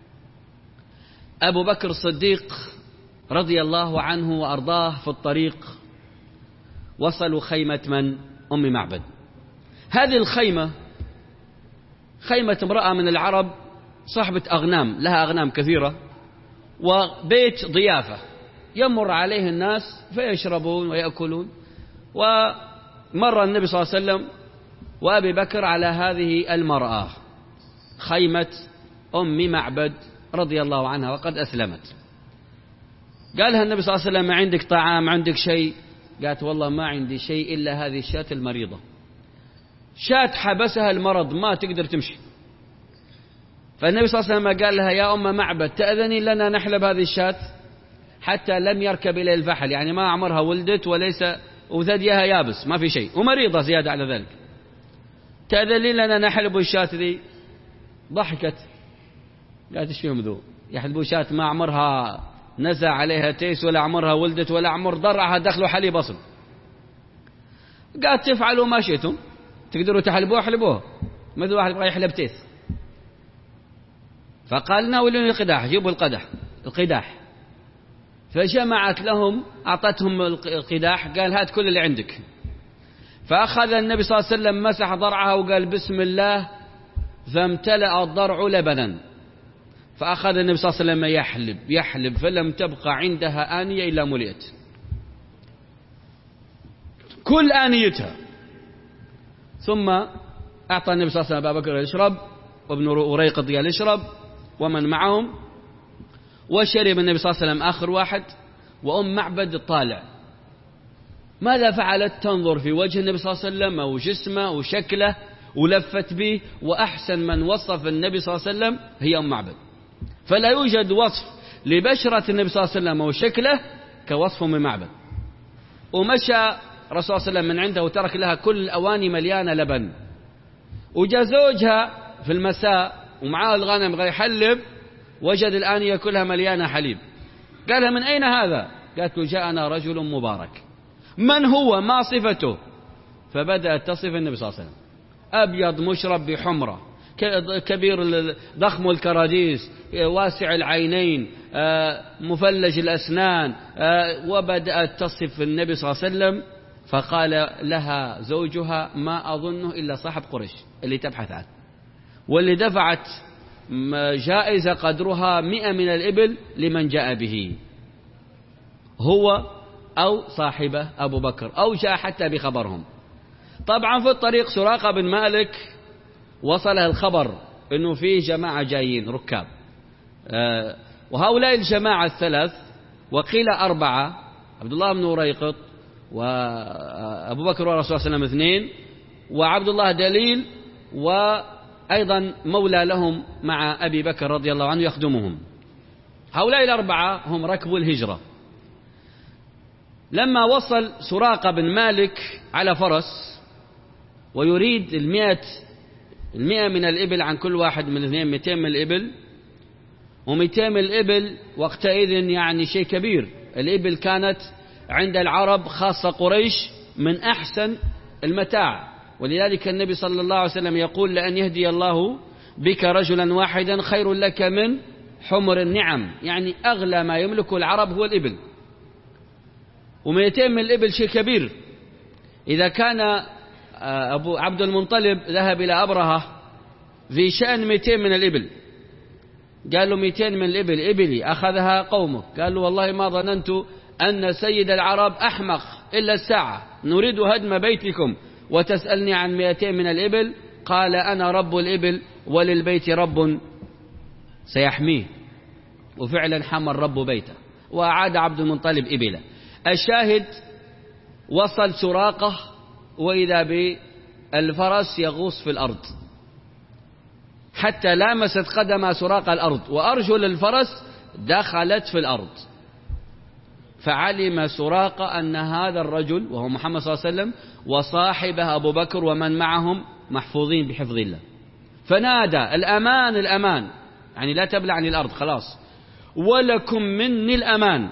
أبو بكر الصديق رضي الله عنه وأرضاه في الطريق وصلوا خيمة من؟ أم معبد. هذه الخيمة خيمة امرأة من العرب صاحبة أغنام، لها أغنام كثيرة، وبيت ضيافة يمر عليه الناس فيشربون ويأكلون. ومر النبي صلى الله عليه وسلم وأبي بكر على هذه المرأة، خيمة أم معبد رضي الله عنها وقد أسلمت. قالها النبي صلى الله عليه وسلم ما عندك طعام، عندك شيء؟ قالت والله ما عندي شيء إلا هذه الشاة المريضة، شاة حبسها المرض ما تقدر تمشي. فالنبي صلى الله عليه وسلم قال لها يا أم معبد تأذني لنا نحلب هذه الشاة؟ حتى لم يركب إلى الفحل، يعني ما عمرها ولدت وليس وثديها يابس ما في شيء، ومريضة زيادة على ذلك، تأذني لنا نحلب الشاة ذي؟ ضحكت قالت ايش فيهم ذو يحلبوا شاة ما عمرها نزع عليها تيس ولا عمرها ولدت ولا عمر ضرعها دخلوا حليب أصل. قالت تفعلوا ما شئتم، تقدروا تحلبوها حلبوها، مثل واحد يبغى يحلب تيس. فقال ناولوني القداح، جيبوا القدح القداح. فجمعت لهم، أعطتهم القداح، قال هات كل اللي عندك. فأخذ النبي صلى الله عليه وسلم مسح ضرعها وقال بسم الله، فامتلأ الضرع لبنا. فأخذ النبي صلى الله عليه وسلم يحلب يحلب فلم تبقى عندها آنية إلا ملئت، كل آنيتها. ثم أعطى النبي صلى الله عليه وسلم أبا بكر يشرب، وابن أريقط قال يشرب ومن معهم، وشرب النبي صلى الله عليه وسلم آخر واحد، وأم معبد طالع ماذا فعلت؟ تنظر في وجه النبي صلى الله عليه وسلم وجسمه وشكله ولفت به، وأحسن من وصف النبي صلى الله عليه وسلم هي أم معبد. فلا يوجد وصف لبشرة النبي صلى الله عليه وسلم وشكله كوصف أم معبد. ومشى رسول الله صلى الله عليه وسلم من عنده وترك لها كل الأواني مليانة لبن، وجاء زوجها في المساء ومعاه الغنم غير يحلب، وجد الآنية كلها مليانة حليب. قالها من أين هذا؟ قالت له جاءنا رجل مبارك. من هو؟ ما صفته؟ فبدأت تصف النبي صلى الله عليه وسلم: أبيض مشرب بحمرة، كبير ضخم الكراديس، واسع العينين، مفلج الأسنان. وبدأت تصف النبي صلى الله عليه وسلم. فقال لها زوجها: ما أظنه إلا صاحب قريش اللي تبحث عنه، واللي دفعت جائزة قدرها مئة من الإبل لمن جاء به، هو أو صاحبه أبو بكر، أو جاء حتى بخبرهم. طبعا في الطريق سراقة بن مالك وصله الخبر أنه فيه جماعة جايين ركاب، آه وهؤلاء الجماعة الثلاث، وقيل أربعة: عبد الله بن ريقط، وأبو بكر ورسول الله صلى الله عليه وسلم اثنين، وعبد الله دليل، وأيضا مولى لهم مع أبي بكر رضي الله عنه يخدمهم. هؤلاء الأربعة هم ركبوا الهجرة. لما وصل سراقة بن مالك على فرس ويريد المئة المئة من الإبل عن كل واحد من الاثنين، مئتين من الإبل، ومئتين من الإبل وقتئذ يعني شيء كبير. الإبل كانت عند العرب خاصة قريش من أحسن المتاع، ولذلك النبي صلى الله عليه وسلم يقول: لأن يهدي الله بك رجلا واحدا خير لك من حمر النعم. يعني أغلى ما يملك العرب هو الإبل، ومئتين من الإبل شيء كبير. إذا كان أبو عبد المنطلب ذهب إلى أبرهة في شأن مئتين من الإبل، قال له: مئتين من الإبل إبلي أخذها قومك. قال له: والله ما ظننت أن سيد العرب أحمق إلا الساعة، نريد هدم بيتكم وتسألني عن مئتين من الإبل. قال: أنا رب الإبل وللبيت رب سيحميه. وفعلا حمى الرب بيته وأعاد عبد المنطلب إبله. الشاهد: وصل سراقة وإذا بالفرس يغوص في الأرض حتى لامست قدم سراقة الأرض، وأرجل الفرس دخلت في الأرض. فعلم سراقة أن هذا الرجل وهو محمد صلى الله عليه وسلم وصاحبه أبو بكر ومن معهم محفوظين بحفظ الله، فنادى: الأمان الأمان، يعني لا تبلعني الأرض خلاص، ولكم مني الأمان.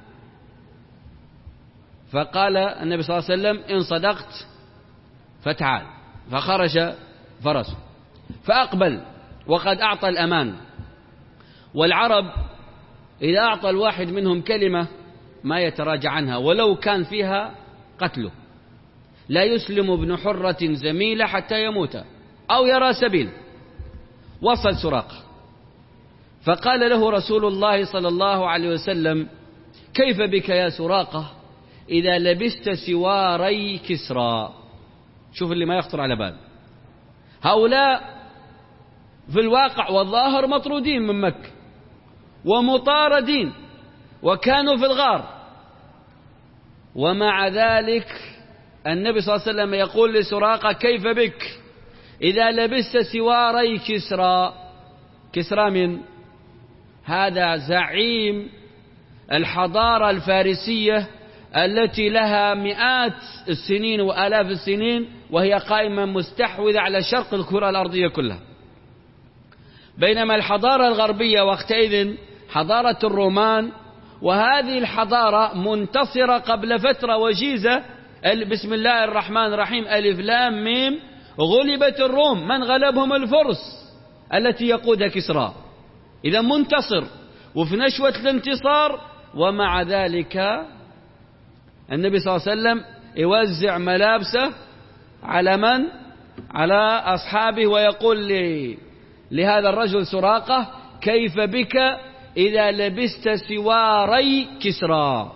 فقال النبي صلى الله عليه وسلم: إن صدقت فتعال. فخرج فرسه فأقبل وقد أعطى الأمان. والعرب إذا أعطى الواحد منهم كلمة ما يتراجع عنها ولو كان فيها قتله. لا يسلم ابن حرة زميلة حتى يموت أو يرى سبيل. وصل سراقة فقال له رسول الله صلى الله عليه وسلم: كيف بك يا سراقة إذا لبست سواري كسرى؟ شوف اللي ما يخطر على بال، هؤلاء في الواقع والظاهر مطرودين من مكة ومطاردين وكانوا في الغار، ومع ذلك النبي صلى الله عليه وسلم يقول لسراقة: كيف بك إذا لبست سواري كسرى؟ كسرى من هذا زعيم الحضارة الفارسية التي لها مئات السنين وآلاف السنين، وهي قائمة مستحوذة على شرق الكرة الأرضية كلها. بينما الحضارة الغربية وقتئذ حضارة الرومان، وهذه الحضارة منتصرة قبل فترة وجيزة. بسم الله الرحمن الرحيم، ألف لام ميم، غلبت الروم. من غلبهم؟ الفرس التي يقودها كسرى. إذا منتصر وفي نشوة الانتصار، ومع ذلك النبي صلى الله عليه وسلم يوزع ملابسه على من؟ على أصحابه، ويقول لي لهذا الرجل سراقة: كيف بك إذا لبست سواري كسرى؟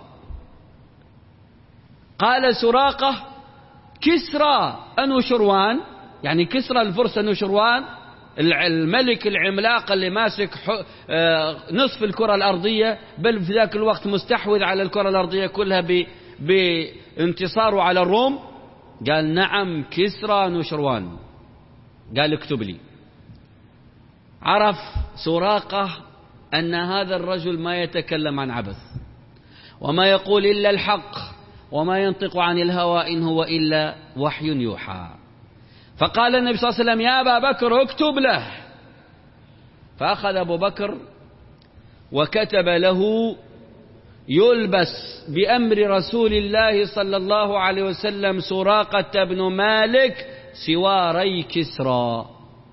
قال سراقة: كسرى أنوشروان، يعني كسرى الفرس أنوشروان الملك العملاق اللي ماسك نصف الكرة الأرضية، بل في ذاك الوقت مستحوذ على الكرة الأرضية كلها بانتصاره على الروم؟ قال نعم كسرى نشروان. قال اكتب لي. عرف سراقة أن هذا الرجل ما يتكلم عن عبث وما يقول إلا الحق وما ينطق عن الهوى إن هو إلا وحي يوحى. فقال النبي صلى الله عليه وسلم يا أبا بكر اكتب له. فأخذ أبو بكر وكتب له يلبس بأمر رسول الله صلى الله عليه وسلم سراقة بن مالك سواري كسرى،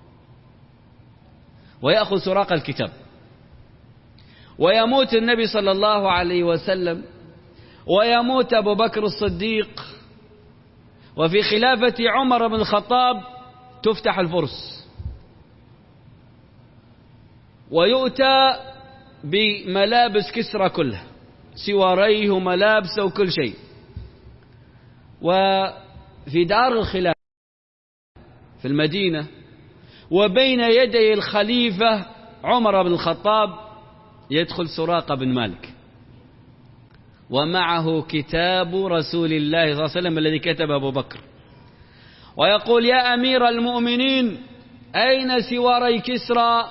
ويأخذ سراقة الكتاب. ويموت النبي صلى الله عليه وسلم ويموت أبو بكر الصديق، وفي خلافة عمر بن الخطاب تفتح الفرس ويؤتى بملابس كسرى كلها، سواريه وملابسه وكل شيء. وفي دار الخلافة في المدينة وبين يدي الخليفة عمر بن الخطاب يدخل سراقة بن مالك ومعه كتاب رسول الله صلى الله عليه وسلم الذي كتب أبو بكر، ويقول يا أمير المؤمنين أين سواري كسرى؟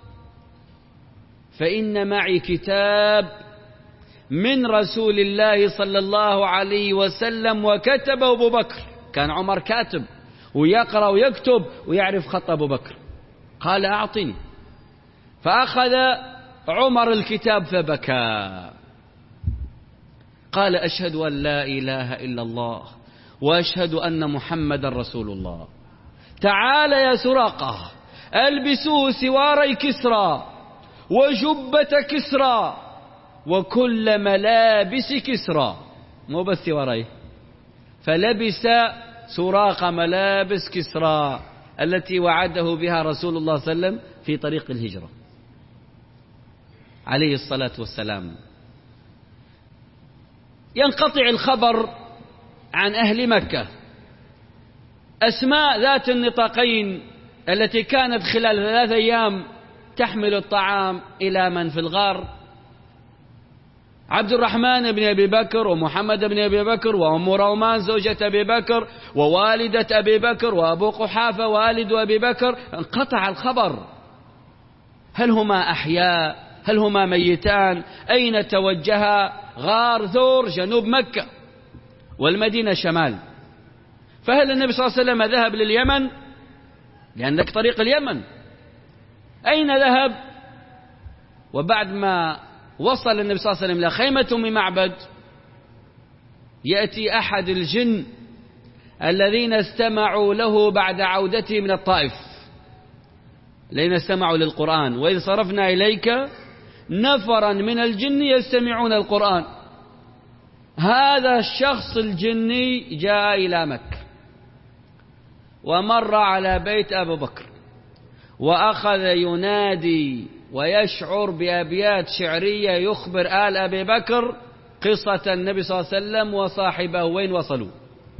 فإن معي كتاب من رسول الله صلى الله عليه وسلم وكتب أبو بكر. كان عمر كاتب ويقرأ ويكتب ويعرف خط أبو بكر. قال أعطني. فأخذ عمر الكتاب فبكى، قال أشهد أن لا إله إلا الله وأشهد أن محمد رسول الله. تعال يا سراقة ألبسوه سواري كسرى وجبة كسرى وكل ملابس كسرى، مو بس سواري. فلبس سراقة ملابس كسرى التي وعده بها رسول الله صلى الله عليه وسلم في طريق الهجرة عليه الصلاة والسلام. ينقطع الخبر عن أهل مكة. أسماء ذات النطاقين التي كانت خلال ثلاث أيام تحمل الطعام إلى من في الغار: عبد الرحمن بن أبي بكر، ومحمد بن أبي بكر، وأم رومان زوجة أبي بكر، ووالدة أبي بكر، وأبو قحافة والد أبي بكر. انقطع الخبر. هل هما أحياء؟ هل هما ميتان؟ أين توجها؟ غار ثور جنوب مكة والمدينة شمال. فهل النبي صلى الله عليه وسلم ذهب لليمن؟ لأنك طريق اليمن. أين ذهب؟ وبعد ما وصل النبي صلى الله عليه وسلم إلى خيمة أم معبد يأتي أحد الجن الذين استمعوا له بعد عودته من الطائف، الذين استمعوا للقرآن: وإذ صرفنا إليك نفرا من الجن يستمعون القرآن. هذا الشخص الجني جاء إلى مكة ومر على بيت أبو بكر وأخذ ينادي ويشعر بأبيات شعرية يخبر آل أبي بكر قصة النبي صلى الله عليه وسلم وصاحبه وين وصلوا.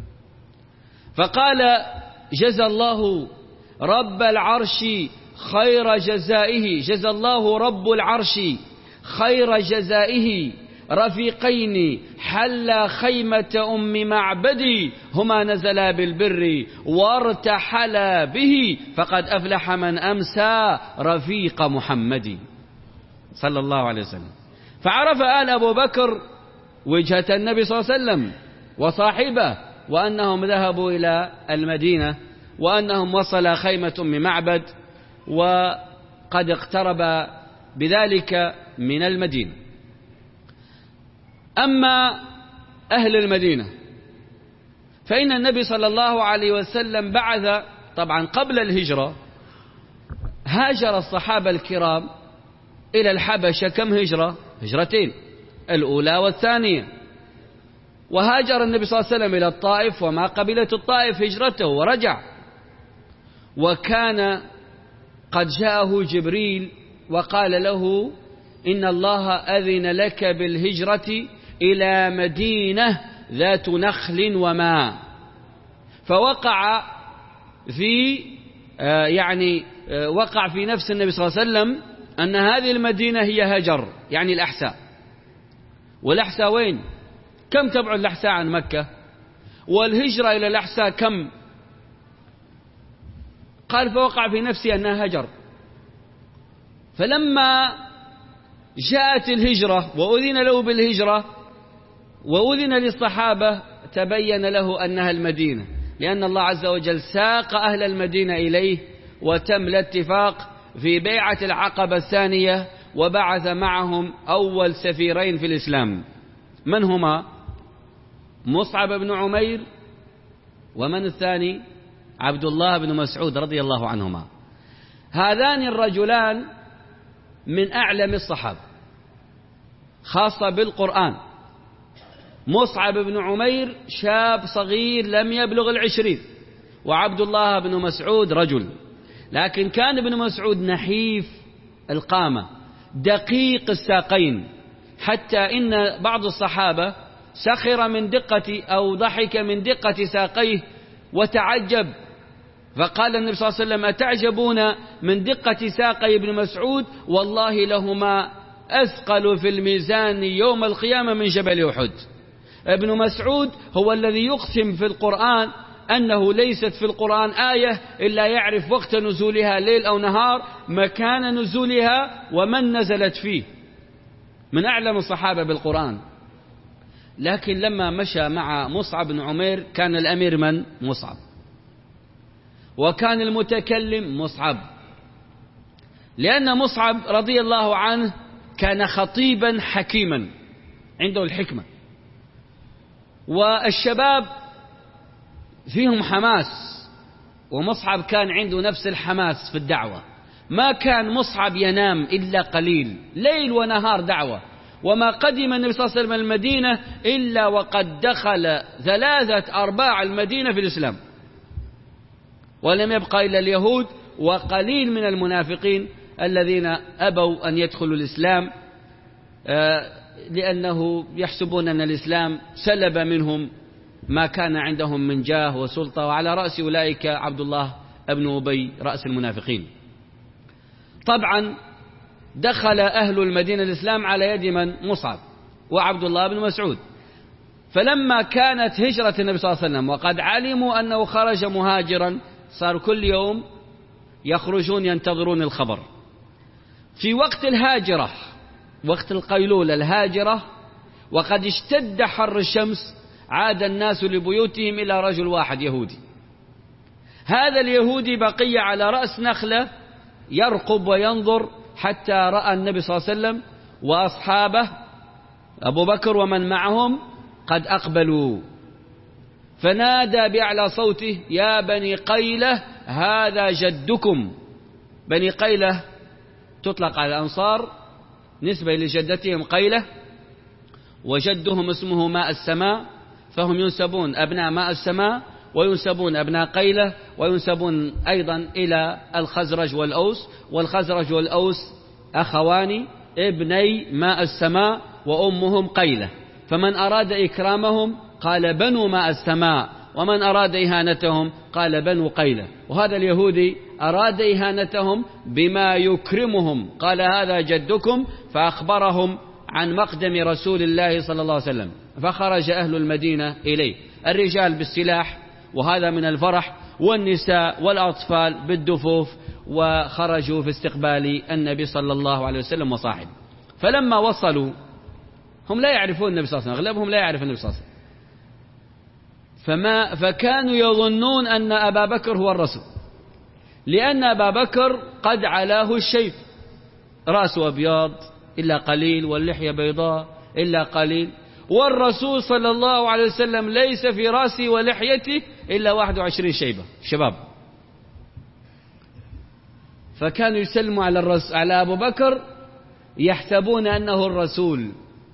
فقال: جزى الله رب العرش خير جزائه، جزى الله رب العرش خير جزائه رفيقين حلا خيمة أم معبدي، هما نزلا بالبر وارتحلا به، فقد أفلح من أمسى رفيق محمد صلى الله عليه وسلم. فعرف آل أبو بكر وجهة النبي صلى الله عليه وسلم وصاحبه، وأنهم ذهبوا إلى المدينة، وأنهم وصل خيمة أم معبد، وقد اقترب بذلك من المدينة. أما أهل المدينة فإن النبي صلى الله عليه وسلم بعث، طبعا قبل الهجرة هاجر الصحابة الكرام إلى الحبشة. كم هجرة؟ هجرتين، الأولى والثانية. وهاجر النبي صلى الله عليه وسلم إلى الطائف وما قبلت الطائف هجرته ورجع. وكان قد جاءه جبريل وقال له: إن الله أذن لك بالهجرة إلى مدينة ذات نخل وماء. فوقع في يعني وقع في نفس النبي صلى الله عليه وسلم أن هذه المدينة هي هجر، يعني الأحساء. والأحساء وين؟ كم تبعد الأحساء عن مكة؟ والهجرة إلى الأحساء كم؟ قال فوقع في نفسي أنها هجر. فلما جاءت الهجرة وأذن له بالهجرة وأذن للصحابة تبين له أنها المدينة، لأن الله عز وجل ساق أهل المدينة إليه، وتم الاتفاق في بيعة العقبة الثانية، وبعث معهم أول سفيرين في الإسلام. من هما؟ مصعب بن عمير، ومن الثاني؟ عبد الله بن مسعود رضي الله عنهما. هذان الرجلان من أعلم الصحابة خاصة بالقرآن. مصعب بن عمير شاب صغير لم يبلغ العشرين، وعبد الله بن مسعود رجل، لكن كان ابن مسعود نحيف القامة دقيق الساقين، حتى إن بعض الصحابة سخر من دقة أو ضحك من دقة ساقيه وتعجب، فقال النبي صلى الله عليه وسلم: أتعجبون من دقة ساقي ابن مسعود؟ والله لهما أثقل في الميزان يوم القيامة من جبل أحد. ابن مسعود هو الذي يقسم في القرآن أنه ليست في القرآن آية إلا يعرف وقت نزولها ليل أو نهار، مكان نزولها، ومن نزلت فيه، من أعلم الصحابة بالقرآن. لكن لما مشى مع مصعب بن عمير كان الأمير من؟ مصعب، وكان المتكلم مصعب، لأن مصعب رضي الله عنه كان خطيبا حكيما عنده الحكمة، والشباب فيهم حماس، ومصعب كان عنده نفس الحماس في الدعوة. ما كان مصعب ينام إلا قليل، ليل ونهار دعوة. وما قدم النبي صلى الله عليه وسلم المدينة إلا وقد دخل ثلاثة أرباع المدينة في الإسلام، ولم يبقى إلا اليهود وقليل من المنافقين الذين أبوا أن يدخلوا الإسلام، لأنه يحسبون أن الإسلام سلب منهم ما كان عندهم من جاه وسلطة، وعلى رأس أولئك عبد الله بن أبي رأس المنافقين. طبعا دخل أهل المدينة الإسلام على يد من؟ مصعب وعبد الله بن مسعود. فلما كانت هجرة النبي صلى الله عليه وسلم وقد علموا أنه خرج مهاجرا، صار كل يوم يخرجون ينتظرون الخبر. في وقت الهاجرة، وقت القيلولة الهاجرة، وقد اشتد حر الشمس، عاد الناس لبيوتهم إلى رجل واحد يهودي. هذا اليهودي بقي على رأس نخلة يرقب وينظر حتى رأى النبي صلى الله عليه وسلم وأصحابه أبو بكر ومن معهم قد أقبلوا، فنادى بأعلى صوته: يا بني قيلة هذا جدكم. بني قيلة تطلق على الأنصار نسبة لجدتهم قيلة، وجدهم اسمه ماء السماء، فهم ينسبون أبناء ماء السماء، وينسبون أبناء قيلة، وينسبون أيضا إلى الخزرج والأوس، والخزرج والأوس أخوان ابني ماء السماء وأمهم قيلة، فمن أراد إكرامهم قال بنو ماء السماء، ومن أراد إهانتهم قال بنو قيلة. وهذا اليهودي أراد إهانتهم بما يكرمهم، قال هذا جدكم، فأخبرهم عن مقدم رسول الله صلى الله عليه وسلم، فخرج أهل المدينة إليه، الرجال بالسلاح وهذا من الفرح، والنساء والأطفال بالدفوف، وخرجوا في استقبال النبي صلى الله عليه وسلم وصاحبه. فلما وصلوا، هم لا يعرفون النبي صلى الله عليه وسلم، أغلبهم لا يعرف النبي صلى الله عليه وسلم، فما فكانوا يظنون أن أبا بكر هو الرسول، لأن أبا بكر قد علاه الشيب، رأسه أبيض إلا قليل، واللحية بيضاء إلا قليل، والرسول صلى الله عليه وسلم ليس في رأسه ولحيته إلا واحد وعشرين شيبة شباب. فكانوا يسلموا على الرسول على أبو بكر يحسبون أنه الرسول.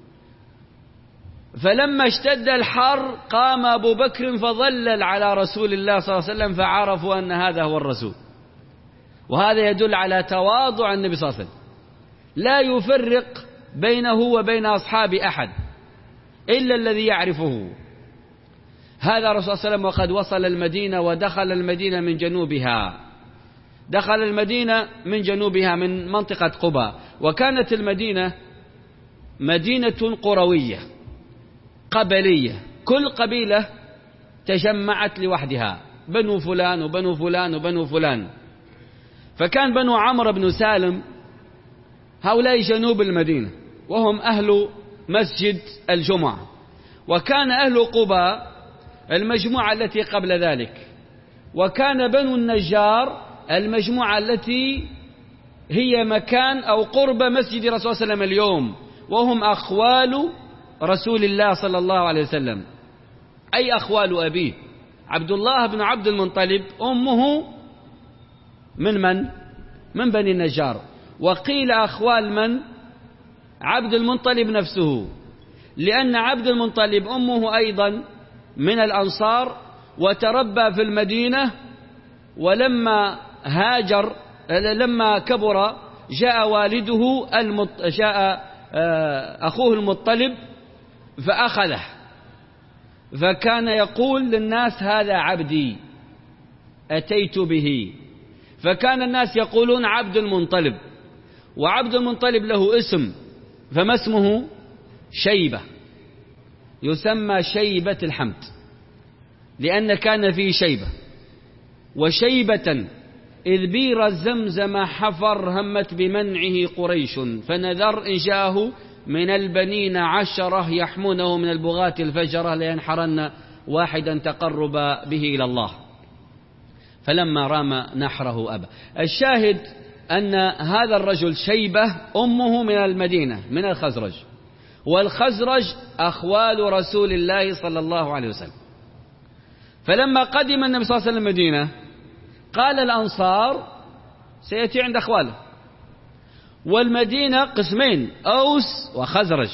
فلما اشتد الحر قام أبو بكر فظلل على رسول الله صلى الله عليه وسلم، فعرفوا أن هذا هو الرسول. وهذا يدل على تواضع النبي صلى الله عليه وسلم، لا يفرق بينه وبين أصحاب أحد إلا الذي يعرفه. هذا الرسول صلى الله عليه وسلم وقد وصل المدينة، ودخل المدينة من جنوبها، دخل المدينة من جنوبها من منطقة قباء، وكانت المدينة مدينة قروية قبلية، كل قبيلة تجمعت لوحدها، بنو فلان وبنو فلان وبنو فلان. فكان بنو عمرو بن سالم هؤلاء جنوب المدينة وهم أهل مسجد الجمعة، وكان أهل قباء المجموعة التي قبل ذلك، وكان بنو النجار المجموعة التي هي مكان أو قرب مسجد رسول الله صلى الله عليه وسلم اليوم، وهم أخوال رسول الله صلى الله عليه وسلم، أي أخوال أبيه عبد الله بن عبد المطلب، أمه من من؟ من بني النجار. وقيل أخوال من؟ عبد المطلب نفسه، لأن عبد المطلب أمه أيضا من الأنصار وتربى في المدينة، ولما هاجر لما كبر جاء والده المط... جاء أخوه المطلب فأخذه، فكان يقول للناس هذا عبدي أتيت به، فكان الناس يقولون عبد المطلب، وعبد المطلب له اسم، فما اسمه؟ شيبة، يسمى شيبة الحمد، لأن كان فيه شيبة. وشيبة إذ بير زمزم حفر همت بمنعه قريش، فنذر إن جاءه من البنين عشرة يحمونه من البغاة الفجرة لينحرن واحدا تقرب به إلى الله، فلما رام نحره أبى. الشاهد أن هذا الرجل شيبة أمه من المدينة من الخزرج، والخزرج أخوال رسول الله صلى الله عليه وسلم. فلما قدم النبي صلى الله عليه وسلم المدينة قال الأنصار سيأتي عند أخواله، والمدينة قسمين أوس وخزرج،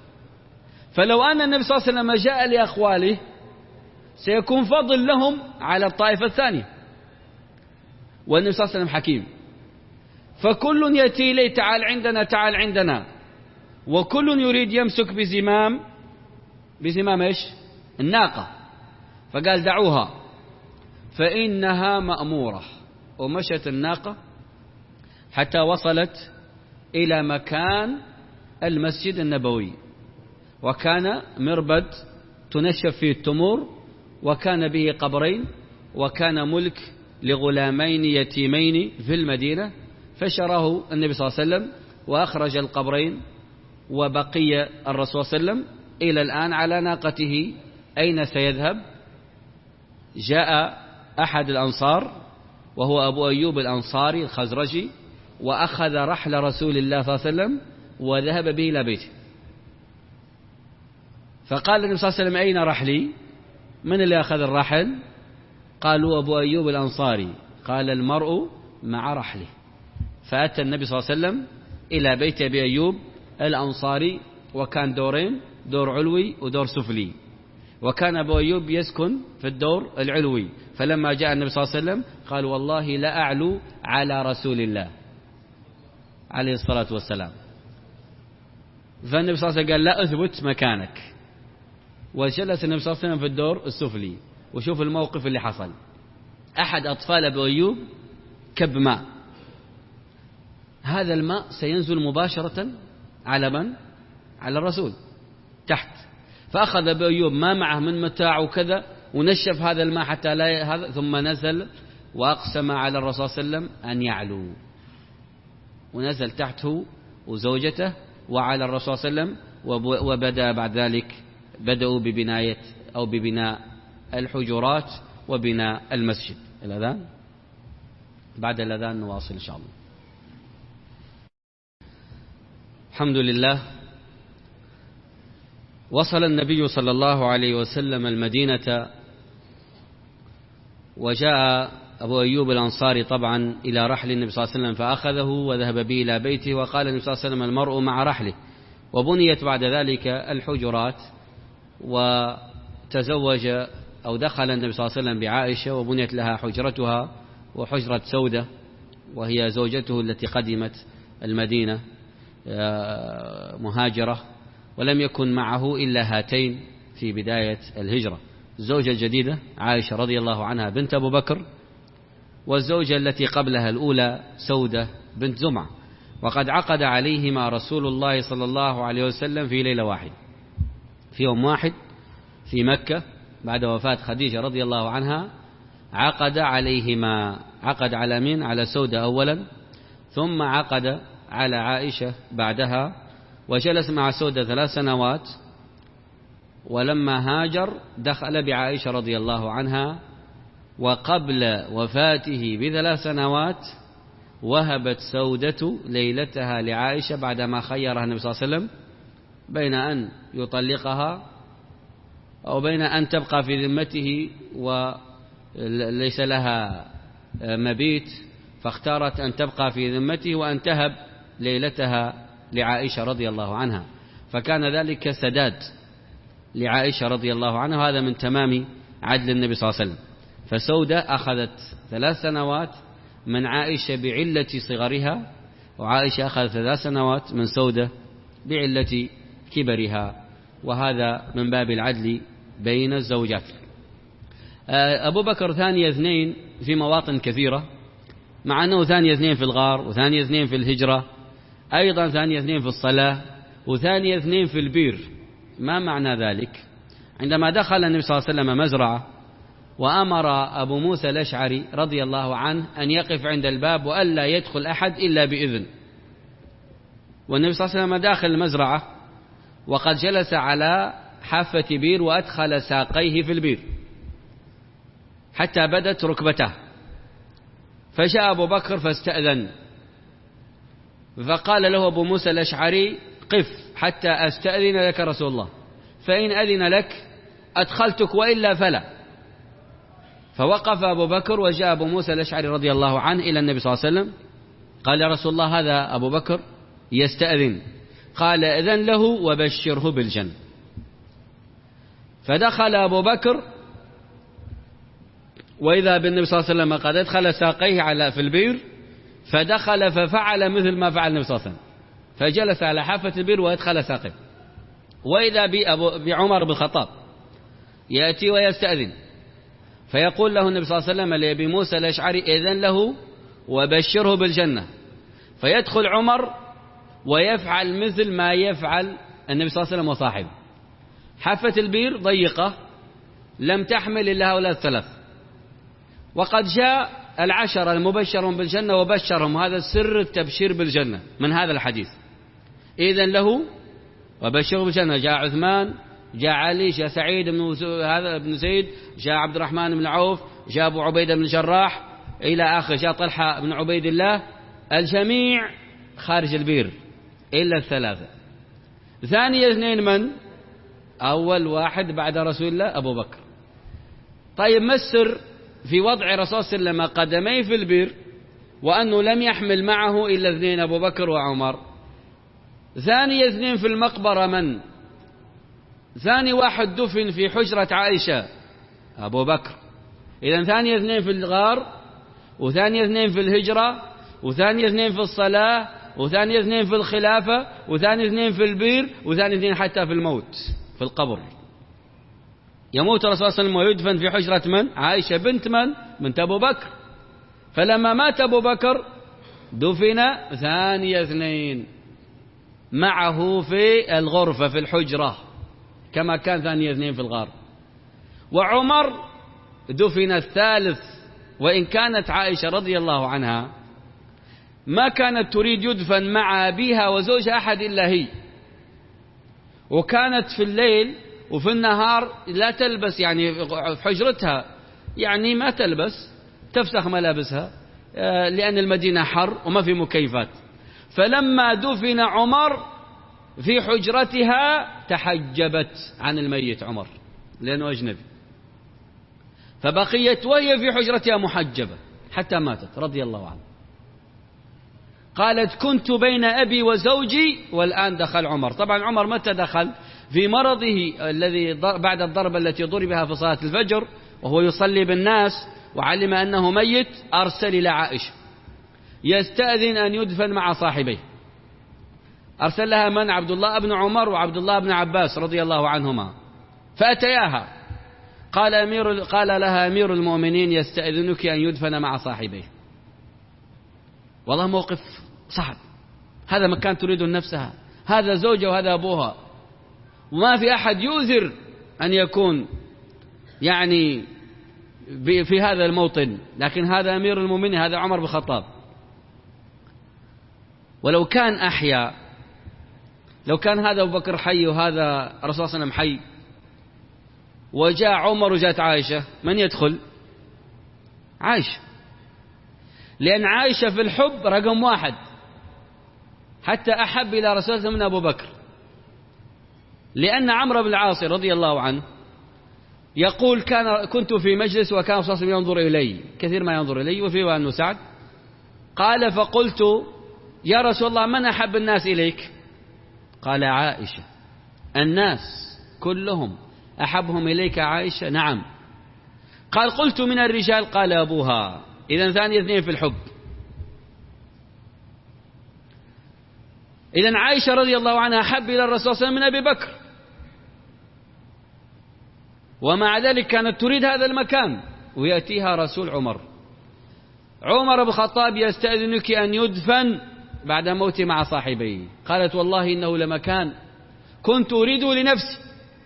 فلو أن النبي صلى الله عليه وسلم جاء لأخواله سيكون فضل لهم على الطائفة الثانية، والنبي صلى الله عليه وسلم حكيم، فكل يأتي إليه تعال عندنا تعال عندنا، وكل يريد يمسك بزمام بزمام إيش؟ الناقة، فقال دعوها فإنها مأمورة، ومشت الناقة حتى وصلت إلى مكان المسجد النبوي، وكان مربد تنشف فيه التمور، وكان به قبرين، وكان ملك لغلامين يتيمين في المدينة، فشراه النبي صلى الله عليه وسلم وأخرج القبرين، وبقي الرسول صلى الله عليه وسلم إلى الآن على ناقته. أين سيذهب؟ جاء أحد الأنصار وهو أبو أيوب الأنصاري الخزرجي، وأخذ رحل رسول الله صلى الله عليه وسلم وذهب به إلى بيته، فقال النبي صلى الله عليه وسلم أين رحلي؟ من اللي أخذ الرحل؟ قالوا أبو أيوب الأنصاري. قال المرء مع رحله، فأتى النبي صلى الله عليه وسلم إلى بيت أبي أيوب الأنصاري، وكان دورين، دور علوي ودور سفلي، وكان أبو أيوب يسكن في الدور العلوي. فلما جاء النبي صلى الله عليه وسلم قال والله لا أعلو على رسول الله عليه الصلاة والسلام، فالنبي صلى الله عليه وسلم قال لا أثبت مكانك، وجلس النبي صلى الله عليه وسلم في الدور السفلي. وشوف الموقف اللي حصل، أحد أطفال أبو أيوب كب ماء، هذا الماء سينزل مباشرة على من؟ على الرسول تحت، فأخذ أبو أيوب ما معه من متاع وكذا ونشف هذا الماء حتى لا هذا، ثم نزل وأقسم على الرسول صلى الله عليه وسلم أن يعلو، ونزل تحته وزوجته وعلى الرسول صلى الله عليه وسلم. وبدأ بعد ذلك بدأوا ببناية أو ببناء الحجرات وبناء المسجد. الأذان، بعد الأذان نواصل إن شاء الله. الحمد لله. وصل النبي صلى الله عليه وسلم المدينة، وجاء أبو أيوب الأنصاري طبعا إلى رحل النبي صلى الله عليه وسلم فأخذه وذهب به إلى بيته، وقال النبي صلى الله عليه وسلم المرء مع رحله. وبنيت بعد ذلك الحجرات، وتزوج أو دخل النبي صلى الله عليه وسلم بعائشة، وبنيت لها حجرتها وحجرة سودة وهي زوجته التي قدمت المدينة مهاجرة، ولم يكن معه إلا هاتين في بداية الهجرة، الزوجة الجديدة عائشة رضي الله عنها بنت أبو بكر، والزوجة التي قبلها الأولى سودة بنت زمعة، وقد عقد عليهما رسول الله صلى الله عليه وسلم في ليلة واحد، في يوم واحد في مكة بعد وفاة خديجة رضي الله عنها عقد عليهما، عقد على من؟ على سودة أولا، ثم عقد على عائشة بعدها، وجلس مع سودة ثلاث سنوات، ولما هاجر دخل بعائشة رضي الله عنها، وقبل وفاته بثلاث سنوات وهبت سودة ليلتها لعائشة بعدما خيرها النبي صلى الله عليه وسلم بين أن يطلقها أو بين أن تبقى في ذمته وليس لها مبيت، فاختارت أن تبقى في ذمته وأن تهب ليلتها لعائشة رضي الله عنها، فكان ذلك سداد لعائشة رضي الله عنها، وهذا من تمام عدل النبي صلى الله عليه وسلم. فسودة أخذت ثلاث سنوات من عائشة بعلة صغرها، وعائشة أخذت ثلاث سنوات من سودة بعلة كبرها، وهذا من باب العدل بين الزوجات. أبو بكر ثاني اثنين في مواطن كثيرة، مع أنه ثاني اثنين في الغار، وثاني اثنين في الهجرة، أيضا ثاني اثنين في الصلاة، وثاني اثنين في البير. ما معنى ذلك؟ عندما دخل النبي صلى الله عليه وسلم مزرعة وأمر أبو موسى الأشعري رضي الله عنه أن يقف عند الباب وألا يدخل أحد إلا بإذن، والنبي صلى الله عليه وسلم داخل المزرعة وقد جلس على حافة بير وأدخل ساقيه في البير حتى بدت ركبته، فجاء أبو بكر فاستأذن، فقال له أبو موسى الأشعري: قف حتى أستأذن لك رسول الله، فإن أذن لك أدخلتك وإلا فلا. فوقف أبو بكر، وجاء أبو موسى الأشعري رضي الله عنه إلى النبي صلى الله عليه وسلم قال: يا رسول الله، هذا أبو بكر يستأذن. قال: إذن له وبشره بالجنة. فدخل أبو بكر وإذا بالنبي صلى الله عليه وسلم قد أدخل ساقيه على في البير، فدخل ففعل مثل ما فعل النبي صلى الله عليه وسلم، فجلس على حافة البير وأدخل ساقيه، وإذا بعمر بن الخطاب يأتي ويستأذن، فيقول له النبي صلى الله عليه وسلم لأبي موسى الأشعري: إذن له وبشره بالجنة. فيدخل عمر ويفعل مثل ما يفعل النبي صلى الله عليه وسلم وصاحبه. حافة البير ضيقة لم تحمل إلا هؤلاء الثلاث، وقد جاء العشرة المبشرون بالجنة وبشرهم، هذا سر التبشير بالجنة من هذا الحديث: إذن له وبشره بالجنة. جاء عثمان، جاء علي، جاء سعيد بن هذا بن زيد، جاء عبد الرحمن بن عوف، جاء أبو عبيدة بن الجراح إلى آخر، جاء طلحة بن عبيد الله، الجميع خارج البير إلا الثلاثة. ثاني اثنين من؟ أول واحد بعد رسول الله أبو بكر. طيب، ما السر في وضع رسول الله صلى الله عليه وسلم قدميه في البير وأنه لم يحمل معه إلا اثنين، أبو بكر وعمر؟ ثاني اثنين في المقبرة من؟ ثاني واحد دفن في حجرة عائشة أبو بكر. إذن ثاني اثنين في الغار، وثاني اثنين في الهجرة، وثاني اثنين في الصلاة، وثاني اثنين في الخلافة، وثاني اثنين في البير، وثاني اثنين حتى في الموت في القبر. يموت الرسول صلى الله عليه وسلم ويدفن في حجرة من؟ عائشة بنت من؟ بنت أبو بكر. فلما مات أبو بكر دفن ثاني اثنين معه في الغرفة في الحجرة كما كان ثاني اثنين في الغار. وعمر دفن الثالث، وإن كانت عائشة رضي الله عنها ما كانت تريد يدفن مع أبيها وزوجها أحد إلا هي، وكانت في الليل وفي النهار لا تلبس، يعني في حجرتها يعني ما تلبس، تفسخ ملابسها لأن المدينة حر وما في مكيفات. فلما دفن عمر في حجرتها تحجبت عن الميت عمر لأنه أجنبي، فبقيت وهي في حجرتها محجبة حتى ماتت رضي الله عنها. قالت: كنت بين أبي وزوجي والآن دخل عمر. طبعا عمر متى دخل؟ في مرضه الذي بعد الضربة التي ضربها في صلاة الفجر وهو يصلي بالناس وعلم أنه ميت، أرسل إلى عائشة يستأذن أن يدفن مع صاحبيه. أرسل لها من؟ عبد الله بن عمر وعبد الله بن عباس رضي الله عنهما، فأتياها. قال أمير قال لها أمير المؤمنين يستأذنك أن يدفن مع صاحبيه. والله موقف صعب، هذا مكان تريد نفسها، هذا زوجها وهذا أبوها، وما في أحد يؤثر أن يكون يعني في هذا الموطن، لكن هذا أمير المؤمنين، هذا عمر بن الخطاب. ولو كان أحيا، لو كان هذا أبو بكر حي وهذا الرسول صلى الله عليه وسلم حي، وجاء عمر وجاءت عائشة، من يدخل؟ عائشة، لأن عائشة في الحب رقم واحد، حتى أحب إلى رسول الله من أبو بكر. لأن عمرو بن العاص رضي الله عنه يقول كان كنت في مجلس وكان صلى الله عليه وسلم ينظر إلي، كثير ما ينظر إلي، وفي وأنه سعد. قال فقلت يا رسول الله من أحب الناس إليك؟ قال عائشة. الناس كلهم أحبهم إليك عائشة؟ نعم. قال قلت من الرجال؟ قال أبوها. إذن ثاني اثنين في الحب. إذن عائشة رضي الله عنها أحب إلى الرسول صلى الله عليه وسلم من أبي بكر، ومع ذلك كانت تريد هذا المكان، ويأتيها رسول عمر. عمر بن الخطاب يستأذنك أن يدفن بعد موته مع صاحبيه. قالت والله إنه لمكان كنت أريده لنفسي،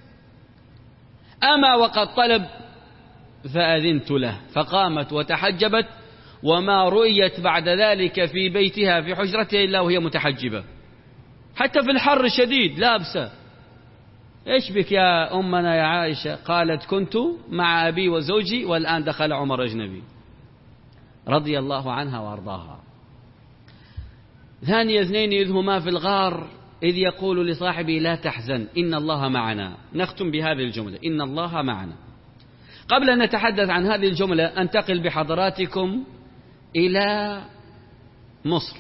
أما وقد طلب فأذنت له. فقامت وتحجبت، وما رؤيت بعد ذلك في بيتها في حجرتها إلا وهي متحجبة، حتى في الحر الشديد لابسة. إيش بك يا أمنا يا عائشة؟ قالت كنت مع أبي وزوجي والآن دخل عمر أجنبي، رضي الله عنها وأرضاها. ثاني اثنين إذ هما في الغار إذ يقول لصاحبه لا تحزن إن الله معنا. نختم بهذه الجملة، إن الله معنا. قبل أن نتحدث عن هذه الجملة أنتقل بحضراتكم إلى مصر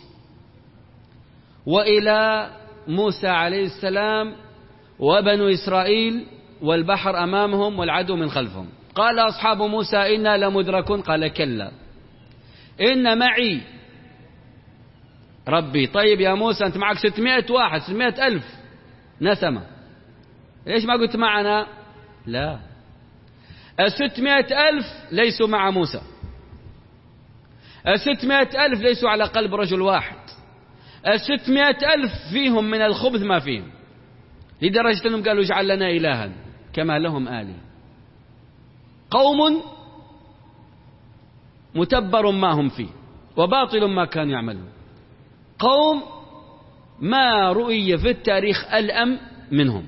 وإلى موسى عليه السلام وبنو إسرائيل، والبحر أمامهم والعدو من خلفهم. قال أصحاب موسى إنا لمدركون، قال كلا إن معي ربي. طيب يا موسى أنت معك ستمائة واحد، ستمائة ألف نسمة، ليش ما قلت معنا؟ لا، الستمائة ألف ليسوا مع موسى، الستمائة ألف ليسوا على قلب رجل واحد، الستمائة ألف فيهم من الخبث ما فيهم، لدرجة أنهم قالوا اجعل لنا إلها كما لهم آله. قوم متبر ما هم فيه وباطل ما كانوا يعملون، قوم ما رؤي في التاريخ ألأم منهم.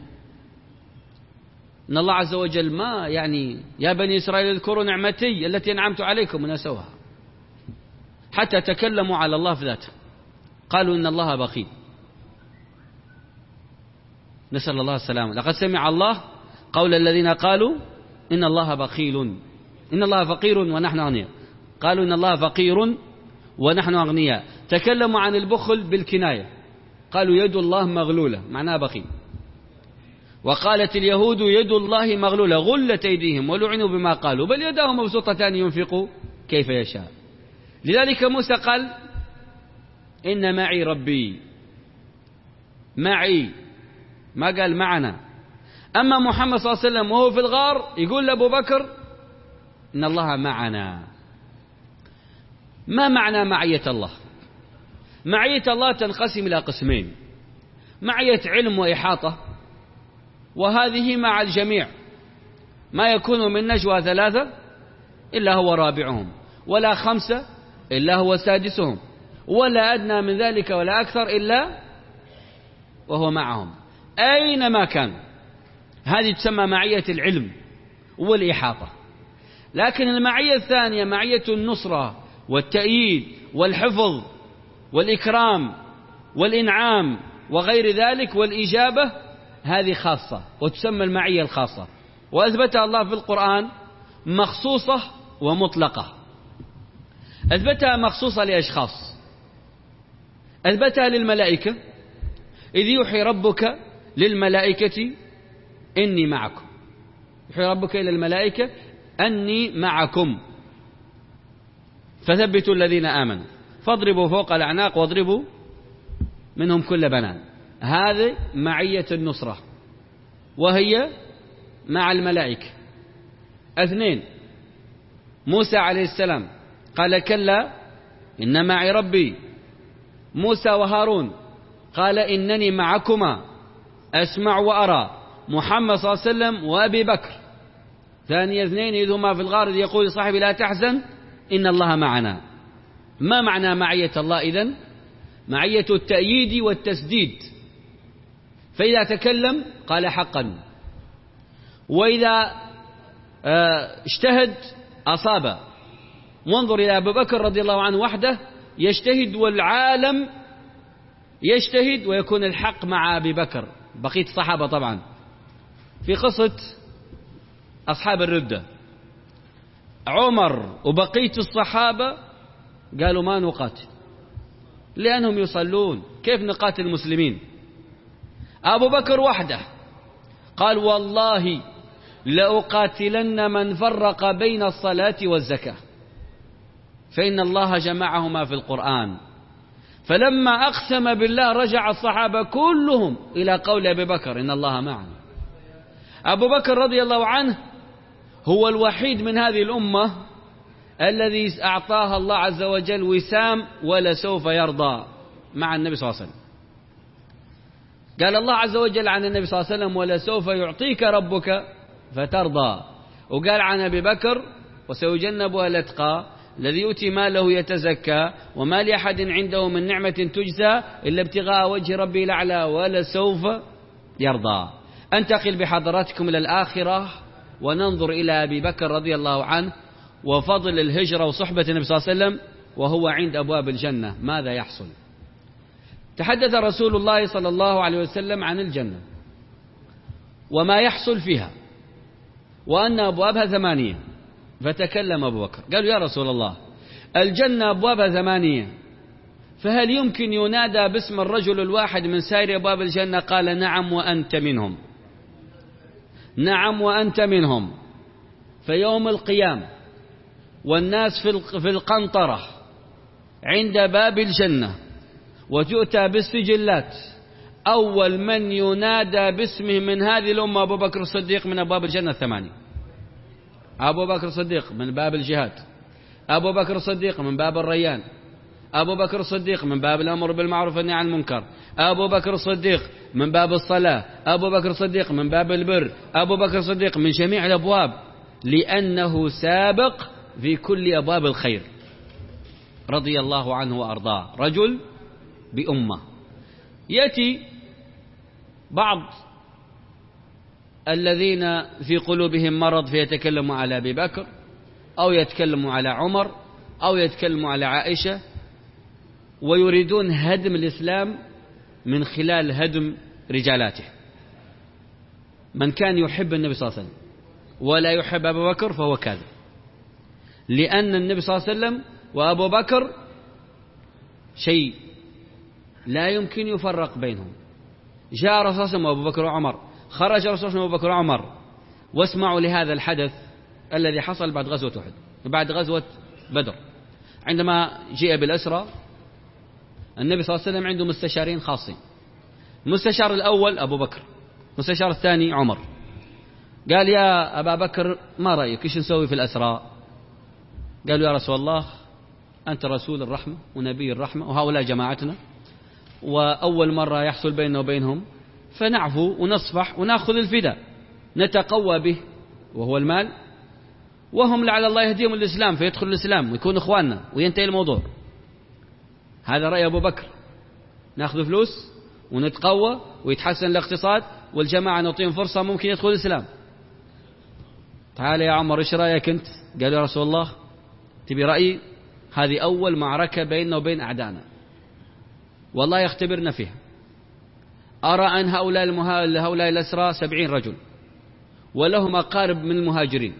إن الله عز وجل ما يعني يا بني إسرائيل اذكروا نعمتي التي أنعمت عليكم ونسوها، حتى تكلموا على الله في ذاته، قالوا إن الله بخيل. نسأل الله السلامة. لقد سمع الله قول الذين قالوا إن الله بخيل، إن الله فقير ونحن أغنياء، قالوا إن الله فقير ونحن أغنياء. تكلموا عن البخل بالكناية، قالوا يد الله مغلولة، معناها بخيل. وقالت اليهود يد الله مغلولة غلت أيديهم ولعنوا بما قالوا بل يداه مبسوطتان ينفق كيف يشاء. لذلك موسى قال إن معي ربي، معي، ما قال معنا. أما محمد صلى الله عليه وسلم وهو في الغار يقول لأبو بكر إن الله معنا. ما معنى معية الله؟ معية الله تنقسم إلى قسمين: معية علم وإحاطة، وهذه مع الجميع، ما يكون من نجوى ثلاثة إلا هو رابعهم، ولا خمسة إلا هو سادسهم، ولا أدنى من ذلك ولا أكثر إلا وهو معهم أينما كان. هذه تسمى معية العلم والإحاطة. لكن المعية الثانية معية النصرة والتأييد والحفظ والإكرام والإنعام وغير ذلك والإجابة، هذه خاصة وتسمى المعية الخاصة، وأثبتها الله في القرآن مخصوصة ومطلقة. أثبتها مخصوصة لأشخاص، أثبتها للملائكة إذ يوحي ربك للملائكة إني معكم، يوحي ربك إلى الملائكة أني معكم فثبتوا الذين آمنوا فاضربوا فوق الأعناق واضربوا منهم كل بنان. هذه معية النصرة وهي مع الملائكة. اثنين، موسى عليه السلام قال كلا إن معي ربي. موسى وهارون قال إنني معكما أسمع وأرى. محمد صلى الله عليه وسلم وأبي بكر، ثاني اثنين إذ هما في الغار إذ يقول لصاحبه لا تحزن إن الله معنا. ما معنى معية الله إذن؟ معية التأييد والتسديد، فإذا تكلم قال حقا، وإذا اجتهد أصاب. وانظر إلى أبي بكر رضي الله عنه وحده يجتهد والعالم يجتهد ويكون الحق مع أبي بكر. بقية الصحابة طبعا في قصة أصحاب الردة، عمر وبقية الصحابة قالوا ما نقاتل لأنهم يصلون، كيف نقاتل المسلمين؟ أبو بكر وحده قال والله لأقاتلن من فرق بين الصلاة والزكاة فإن الله جمعهما في القرآن. فلما أقسم بالله رجع الصحابة كلهم إلى قول أبي بكر إن الله معنا. أبو بكر رضي الله عنه هو الوحيد من هذه الأمة الذي أعطاها الله عز وجل وسام ولا سوف يرضى مع النبي صلى الله عليه وسلم. قال الله عز وجل عن النبي صلى الله عليه وسلم ولا سوف يعطيك ربك فترضى. وقال عن أبي بكر وسيجنبها الأتقى الذي يؤتي ماله يتزكى وما لأحد عنده من نعمة تجزى إلا ابتغاء وجه ربه الأعلى ولا سوف يرضى. أنتقل بحضراتكم إلى الآخرة وننظر إلى أبي بكر رضي الله عنه وفضل الهجرة وصحبة النبي صلى الله عليه وسلم وهو عند أبواب الجنة. ماذا يحصل؟ تحدث رسول الله صلى الله عليه وسلم عن الجنة وما يحصل فيها وأن أبوابها ثمانية. فتكلم أبو بكر قالوا يا رسول الله الجنة أبوابها ثمانية فهل يمكن ينادى باسم الرجل الواحد من سائر أبواب الجنة؟ قال نعم وأنت منهم، نعم وأنت منهم. فيوم القيامة والناس في القنطرة عند باب الجنة وتؤتى بالسجلات، أول من ينادى باسمه من هذه الأمة أبو بكر الصديق من أبواب الجنة الثمانية. أبو بكر الصديق من باب الجهاد، أبو بكر الصديق من باب الريان، أبو بكر الصديق من باب الأمر بالمعروف والنهي عن المنكر، أبو بكر الصديق من باب الصلاة، أبو بكر الصديق من باب البر، أبو بكر الصديق من جميع الأبواب، لأنه سابق في كل أبواب الخير رضي الله عنه وأرضاه. رجل بأمة. يأتي بعض الذين في قلوبهم مرض فيتكلموا على أبي بكر أو يتكلموا على عمر أو يتكلموا على عائشة ويريدون هدم الإسلام من خلال هدم رجالاته. من كان يحب النبي صلى الله عليه وسلم ولا يحب أبو بكر فهو كاذب، لأن النبي صلى الله عليه وسلم وأبو بكر شيء لا يمكن يفرق بينهم. جاء رسول الله صلى الله عليه وسلم وأبو بكر وعمر، خرج رسول الله صلى الله عليه وسلم وأبو بكر وعمر. واسمعوا لهذا الحدث الذي حصل بعد غزوة أحد، بعد غزوة بدر، عندما جاء بالأسرى النبي صلى الله عليه وسلم عنده مستشارين خاصين. المستشار الأول أبو بكر، المستشار الثاني عمر. قال يا أبا بكر ما رأيك إيش نسوي في الأسرى؟ قالوا يا رسول الله أنت رسول الرحمة ونبي الرحمة وهؤلاء جماعتنا وأول مرة يحصل بيننا وبينهم، فنعفو ونصفح ونأخذ الفداء نتقوى به وهو المال، وهم لعل الله يهديهم الإسلام فيدخل الإسلام ويكون إخواننا وينتهي الموضوع. هذا رأي أبو بكر، نأخذ فلوس ونتقوى ويتحسن الاقتصاد والجماعة نعطيهم فرصة ممكن يدخل الإسلام. تعال يا عمر إيش رأيك أنت؟ قالوا يا رسول الله تبي رأيي؟ هذه أول معركة بيننا وبين أعدائنا والله يختبرنا فيها. أرى أن هؤلاء, المها... هؤلاء الأسرى سبعين رجل ولهم أقارب من المهاجرين،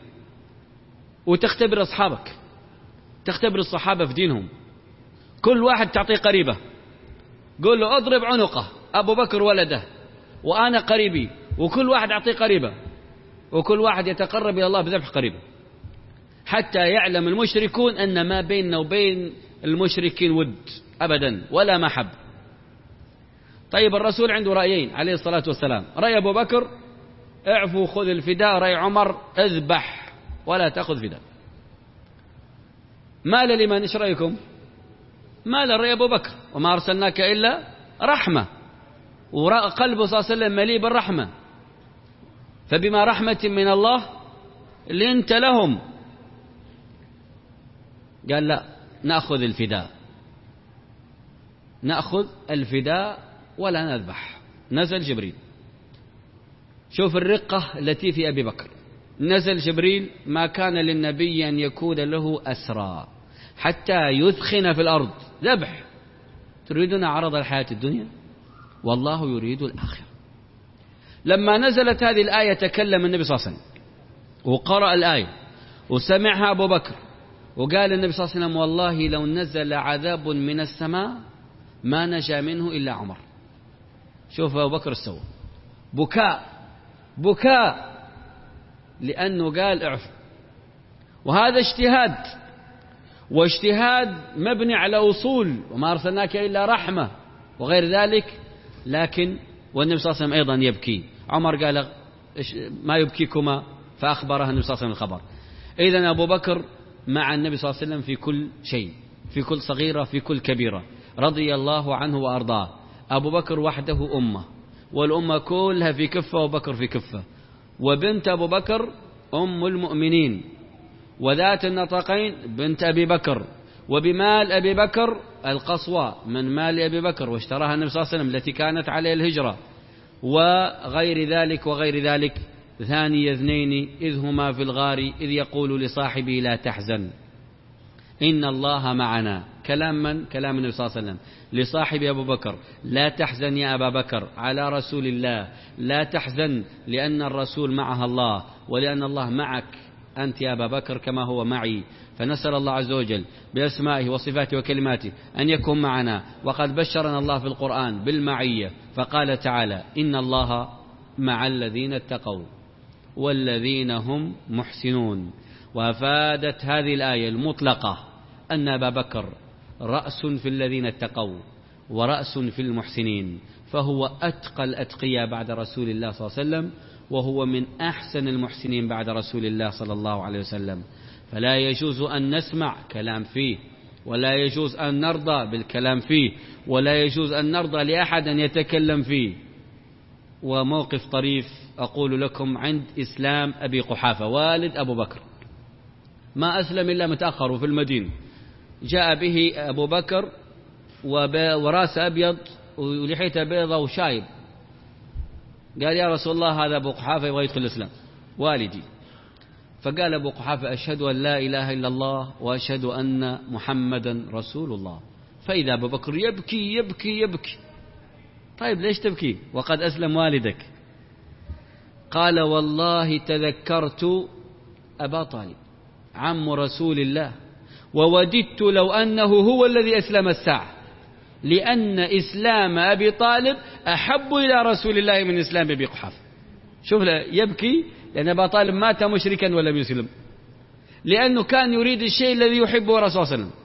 وتختبر أصحابك، تختبر الصحابة في دينهم، كل واحد تعطيه قريبة، قول له أضرب عنقه أبو بكر ولده وأنا قريبي، وكل واحد أعطيه قريبة، وكل واحد يتقرب إلى الله بذبح قريبة، حتى يعلم المشركون أن ما بيننا وبين المشركين ود أبدا ولا محب. طيب الرسول عنده رأيين عليه الصلاة والسلام، رأي أبو بكر اعفو خذ الفداء، رأي عمر اذبح ولا تأخذ فداء. مال لمن؟ ايش رأيكم؟ مال رأي أبو بكر، وما أرسلناك إلا رحمة، وقلبه صلى الله عليه وسلم مليء بالرحمة، فبما رحمة من الله لنت لهم. قال لا، نأخذ الفداء، نأخذ الفداء ولا نذبح. نزل جبريل، شوف الرقة التي في أبي بكر. نزل جبريل: ما كان للنبي أن يكون له أسرى حتى يثخن في الأرض. ذبح. تريدون عرض الحياة الدنيا والله يريد الآخرة. لما نزلت هذه الآية تكلم النبي صلى الله عليه وسلم وقرأ الآية وسمعها أبو بكر، وقال النبي صلى الله عليه وسلم: والله لو نزل عذاب من السماء ما نجا منه إلا عمر. شوف أبو بكر السوء، بكاء بكاء لأنه قال اعفو. وهذا اجتهاد، واجتهاد مبني على أصول: وما أرسلناك إلا رحمة وغير ذلك. لكن والنبي صلى الله عليه وسلم أيضا يبكي. عمر قال: ما يبكيكما؟ فأخبرها النبي صلى الله عليه وسلم الخبر. إذن أبو بكر مع النبي صلى الله عليه وسلم في كل شيء، في كل صغيرة، في كل كبيرة، رضي الله عنه وأرضاه. أبو بكر وحده أمة، والأمة كلها في كفة وأبو بكر في كفة. وبنت أبو بكر أم المؤمنين، وذات النطقين بنت أبي بكر، وبمال أبي بكر القصوى من مال أبي بكر واشتراها النبي صلى الله عليه وسلم التي كانت عليه الهجرة، وغير ذلك وغير ذلك. ثاني اثنين إذ هما في الغار إذ يقول لصاحبه لا تحزن إن الله معنا. كلام من؟ كلام النبي صلى الله عليه وسلم لصاحب أبو بكر: لا تحزن يا أبا بكر على رسول الله، لا تحزن لأن الرسول معها الله، ولأن الله معك أنت يا أبا بكر كما هو معي. فنسأل الله عز وجل بأسمائه وصفاته وكلماته أن يكون معنا. وقد بشرنا الله في القرآن بالمعية، فقال تعالى: إن الله مع الذين اتقوا والذين هم محسنون. وأفادت هذه الآية المطلقة أن أبا بكر رأس في الذين اتقوا ورأس في المحسنين، فهو أتقى الأتقياء بعد رسول الله صلى الله عليه وسلم، وهو من أحسن المحسنين بعد رسول الله صلى الله عليه وسلم. فلا يجوز أن نسمع كلام فيه، ولا يجوز أن نرضى بالكلام فيه، ولا يجوز أن نرضى لأحد أن يتكلم فيه. وموقف طريف أقول لكم عند إسلام أبي قحافة والد أبو بكر، ما أسلم إلا متأخر وفي المدينة. جاء به أبو بكر وراس أبيض ولحيته بيضة وشايب. قال: يا رسول الله هذا أبو قحافة يبغى يدخل الإسلام والدي. فقال أبو قحافة: أشهد أن لا إله إلا الله وأشهد أن محمدا رسول الله. فإذا أبو بكر يبكي يبكي يبكي. طيب ليش تبكي وقد أسلم والدك؟ قال: والله تذكرت أبا طالب عم رسول الله، ووددت لو أنه هو الذي أسلم الساعة، لأن إسلام أبي طالب أحب إلى رسول الله من إسلام أبي قحافة. شوف يبكي لأن أبا طالب مات مشركا ولم يسلم، لأنه كان يريد الشيء الذي يحبه رسول الله صلى الله عليه وسلم.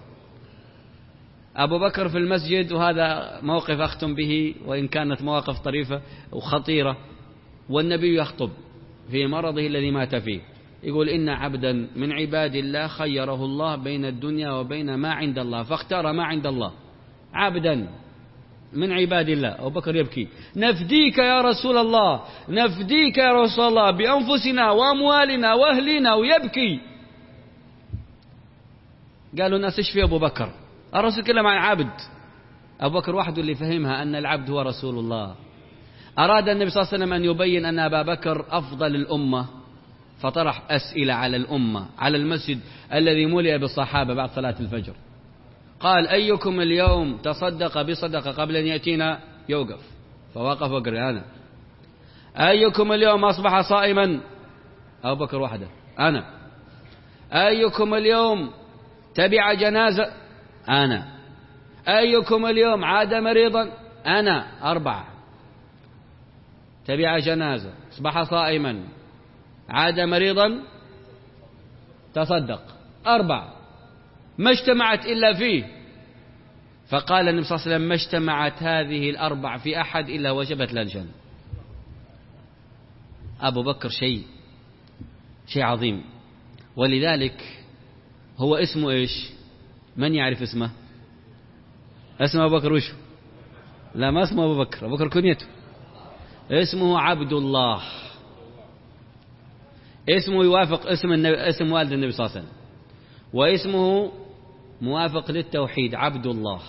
أبو بكر في المسجد، وهذا موقف أختم به وإن كانت مواقف طريفة وخطيرة، والنبي يخطب في مرضه الذي مات فيه، يقول: إن عبدا من عباد الله خيره الله بين الدنيا وبين ما عند الله فاختار ما عند الله. عبدا من عباد الله. أبو بكر يبكي: نفديك يا رسول الله، نفديك يا رسول الله بأنفسنا وأموالنا وأهلنا، ويبكي. قالوا الناس: ايش في أبو بكر؟ الرسول كلام عن عبد. أبو بكر وحده اللي فهمها أن العبد هو رسول الله. أراد النبي صلى الله عليه وسلم أن يبين أن أبا بكر أفضل الأمة، فطرح أسئلة على الأمة على المسجد الذي ملئ بالصحابة بعد صلاة الفجر. قال: أيكم اليوم تصدق بصدقة قبل أن يأتينا؟ يوقف. فوقف وقال: أنا. أيكم اليوم أصبح صائما؟ أبو بكر وحده: أنا. أيكم اليوم تبع جنازة؟ أنا. أيكم اليوم عاد مريضا؟ أنا. أربعة. تبع جنازة، أصبح صائما، عاد مريضا، تصدق. أربعة ما اجتمعت إلا فيه. فقال النبي صلى الله عليه وسلم: ما اجتمعت هذه الأربع في أحد إلا وجبت له الجنة. أبو بكر شيء شيء عظيم. ولذلك هو اسمه إيش؟ من يعرف اسمه؟ اسمه أبو بكر وش؟ لا، ما اسمه أبو بكر. أبو بكر كنيته. اسمه عبد الله. اسمه يوافق اسم النبي اسم والد النبي صلى الله عليه وسلم، واسمه موافق للتوحيد عبد الله.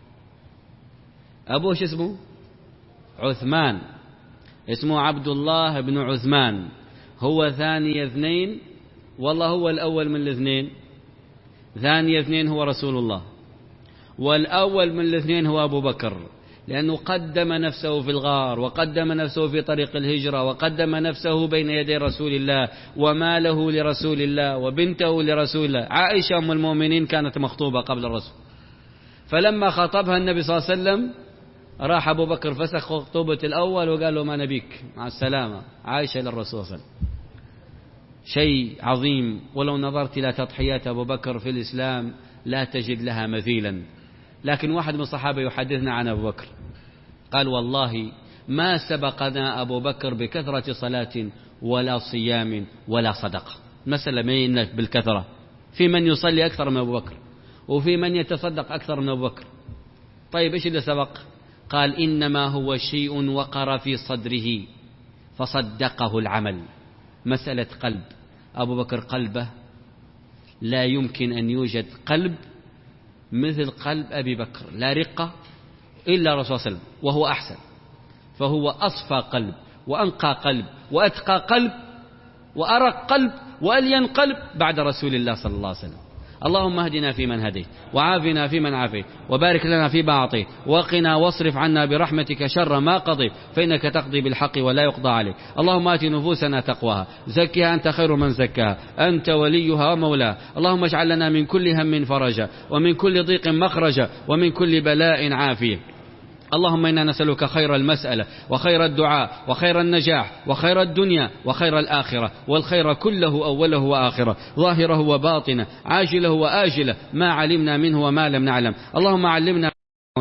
أبوه شو اسمه؟ عثمان، اسمه عبد الله بن عثمان. هو ثاني اثنين، والله هو الأول من الاثنين. ثاني اثنين هو رسول الله، والأول من الاثنين هو أبو بكر، لأنه قدم نفسه في الغار، وقدم نفسه في طريق الهجرة، وقدم نفسه بين يدي رسول الله، وماله لرسول الله، وبنته لرسول الله. عائشة أم المؤمنين كانت مخطوبة قبل الرسول، فلما خطبها النبي صلى الله عليه وسلم راح أبو بكر فسخ خطوبة الأول وقال له ما نبيك، مع السلامة، عائشة للرسول صلى الله عليه وسلم. شيء عظيم. ولو نظرت إلى تضحيات أبو بكر في الإسلام لا تجد لها مثيلا. لكن واحد من الصحابة يحدثنا عن أبو بكر قال والله ما سبقنا أبو بكر بكثرة صلاة ولا صيام ولا صدقة. مسألة ما بالكثرة، في من يصلي أكثر من أبو بكر، وفي من يتصدق أكثر من أبو بكر. طيب إيش اللي سبق؟ قال إنما هو شيء وقر في صدره فصدقه العمل. مسألة قلب. أبو بكر قلبه لا يمكن أن يوجد قلب مثل قلب أبي بكر، لا رقة إلا رسول الله صلى الله عليه وسلم، وهو أحسن. فهو أصفى قلب، وأنقى قلب، وأتقى قلب، وأرق قلب، وألين قلب بعد رسول الله صلى الله عليه وسلم. اللهم اهدنا فيمن هديت، وعافنا فيمن عافيت، وبارك لنا فيما أعطيت، وقنا واصرف عنا برحمتك شر ما قضيت، فإنك تقضي بالحق ولا يقضى عليك. اللهم آت نفوسنا تقواها، زكها أنت خير من زكاها، أنت وليها ومولاها. اللهم اجعل لنا من كل هم فرجا، ومن كل ضيق مخرجا، ومن كل بلاء عافية. اللهم إنا نسألك خير المسألة، وخير الدعاء، وخير النجاح، وخير الدنيا، وخير الآخرة، والخير كله أوله وآخره، ظاهره وباطنه، عاجله وآجله، ما علمنا منه وما لم نعلم. اللهم علمنا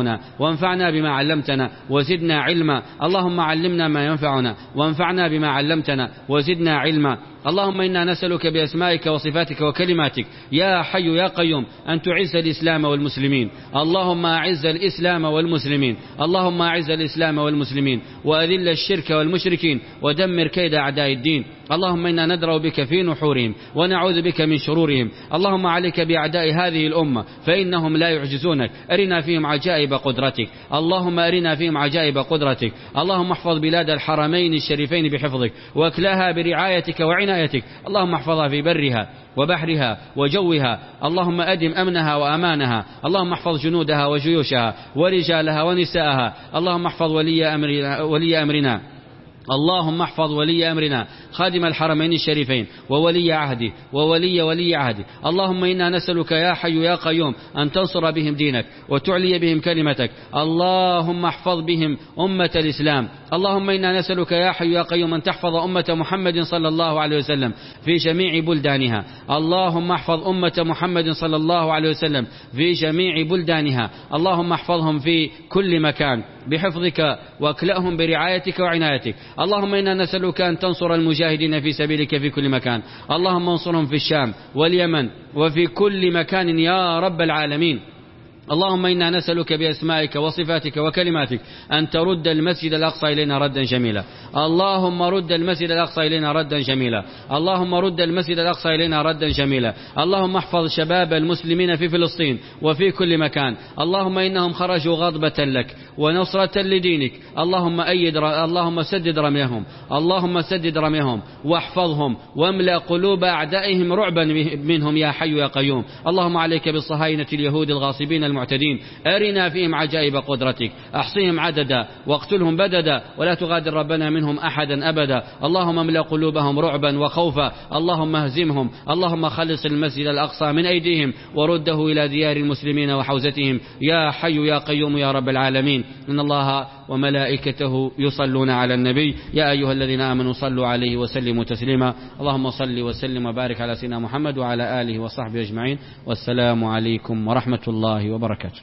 وانفعنا بما علمتنا وزدنا علما. اللهم علمنا ما ينفعنا، وانفعنا بما علمتنا وزدنا علما. اللهم إنا نسألك بأسمائك وصفاتك وكلماتك يا حي يا قيوم أن تعز الإسلام والمسلمين. اللهم أعز الإسلام والمسلمين، اللهم أعز الإسلام والمسلمين، وأذل الشرك والمشركين، ودمر كيد أعداء الدين. اللهم إنا ندرأ بك في نحورهم، ونعوذ بك من شرورهم. اللهم عليك بأعداء هذه الأمة فإنهم لا يعجزونك. أرنا فيهم عجائب قدرتك، اللهم أرنا فيهم عجائب قدرتك. اللهم احفظ بلاد الحرمين الشريفين بحفظك، واكلاها برعايتك وعنايتك. اللهم احفظها في برها وبحرها وجوها. اللهم أدم أمنها وأمانها. اللهم احفظ جنودها وجيوشها ورجالها ونساءها. اللهم احفظ ولي أمرنا, ولي أمرنا. اللهم احفظ ولي أمرنا خادم الحرمين الشريفين، وولي عهده، وولي ولي عهده. اللهم إنا نسألك يا حي يا قيوم أن تنصر بهم دينك، وتعلي بهم كلمتك. اللهم احفظ بهم أمة الإسلام. اللهم إنا نسألك يا حي يا قيوم أن تحفظ أمة محمد صلى الله عليه وسلم في جميع بلدانها. اللهم احفظ أمة محمد صلى الله عليه وسلم في جميع بلدانها. اللهم احفظهم في كل مكان بحفظك، واكلأهم برعايتك وعنايتك. اللهم إنا نسألك أن تنصر المجاهدين في سبيلك في كل مكان. اللهم انصرهم في الشام واليمن وفي كل مكان يا رب العالمين. اللهم إنا نسألك بأسمائك وصفاتك وكلماتك أن ترد المسجد الأقصى إلينا ردا جميلا. اللهم رد المسجد الأقصى إلينا ردا جميلا. اللهم رد المسجد الأقصى إلينا ردا جميلا. اللهم احفظ شباب المسلمين في فلسطين وفي كل مكان. اللهم إنهم خرجوا غضبة لك ونصرة لدينك. اللهم أيد ر... اللهم سدد رميهم، اللهم سدد رميهم واحفظهم، واملأ قلوب أعدائهم رعبا منهم يا حي يا قيوم. اللهم عليك بالصهاينة اليهود الغاصبين المعتدين، أرنا فيهم عجائب قدرتك، أحصيهم عددا واقتلهم بددا، ولا تغادر ربنا منهم أحدا أبدا. اللهم املأ قلوبهم رعبا وخوفا. اللهم اهزمهم. اللهم خلص المسجد الأقصى من أيديهم، ورده إلى ديار المسلمين وحوزتهم يا حي يا قيوم يا رب العالمين. إن الله وملائكته يصلون على النبي يا أيها الذين آمنوا صلوا عليه وسلموا تسليما. اللهم صل وسلم وبارك على سيدنا محمد وعلى آله وصحبه أجمعين، والسلام عليكم ورحمة الله وبركاته.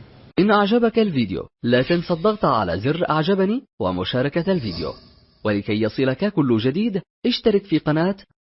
إن أعجبك الفيديو لا تنسى الضغط على زر أعجبني ومشاركة الفيديو، ولكي يصلك كل جديد اشترك في قناة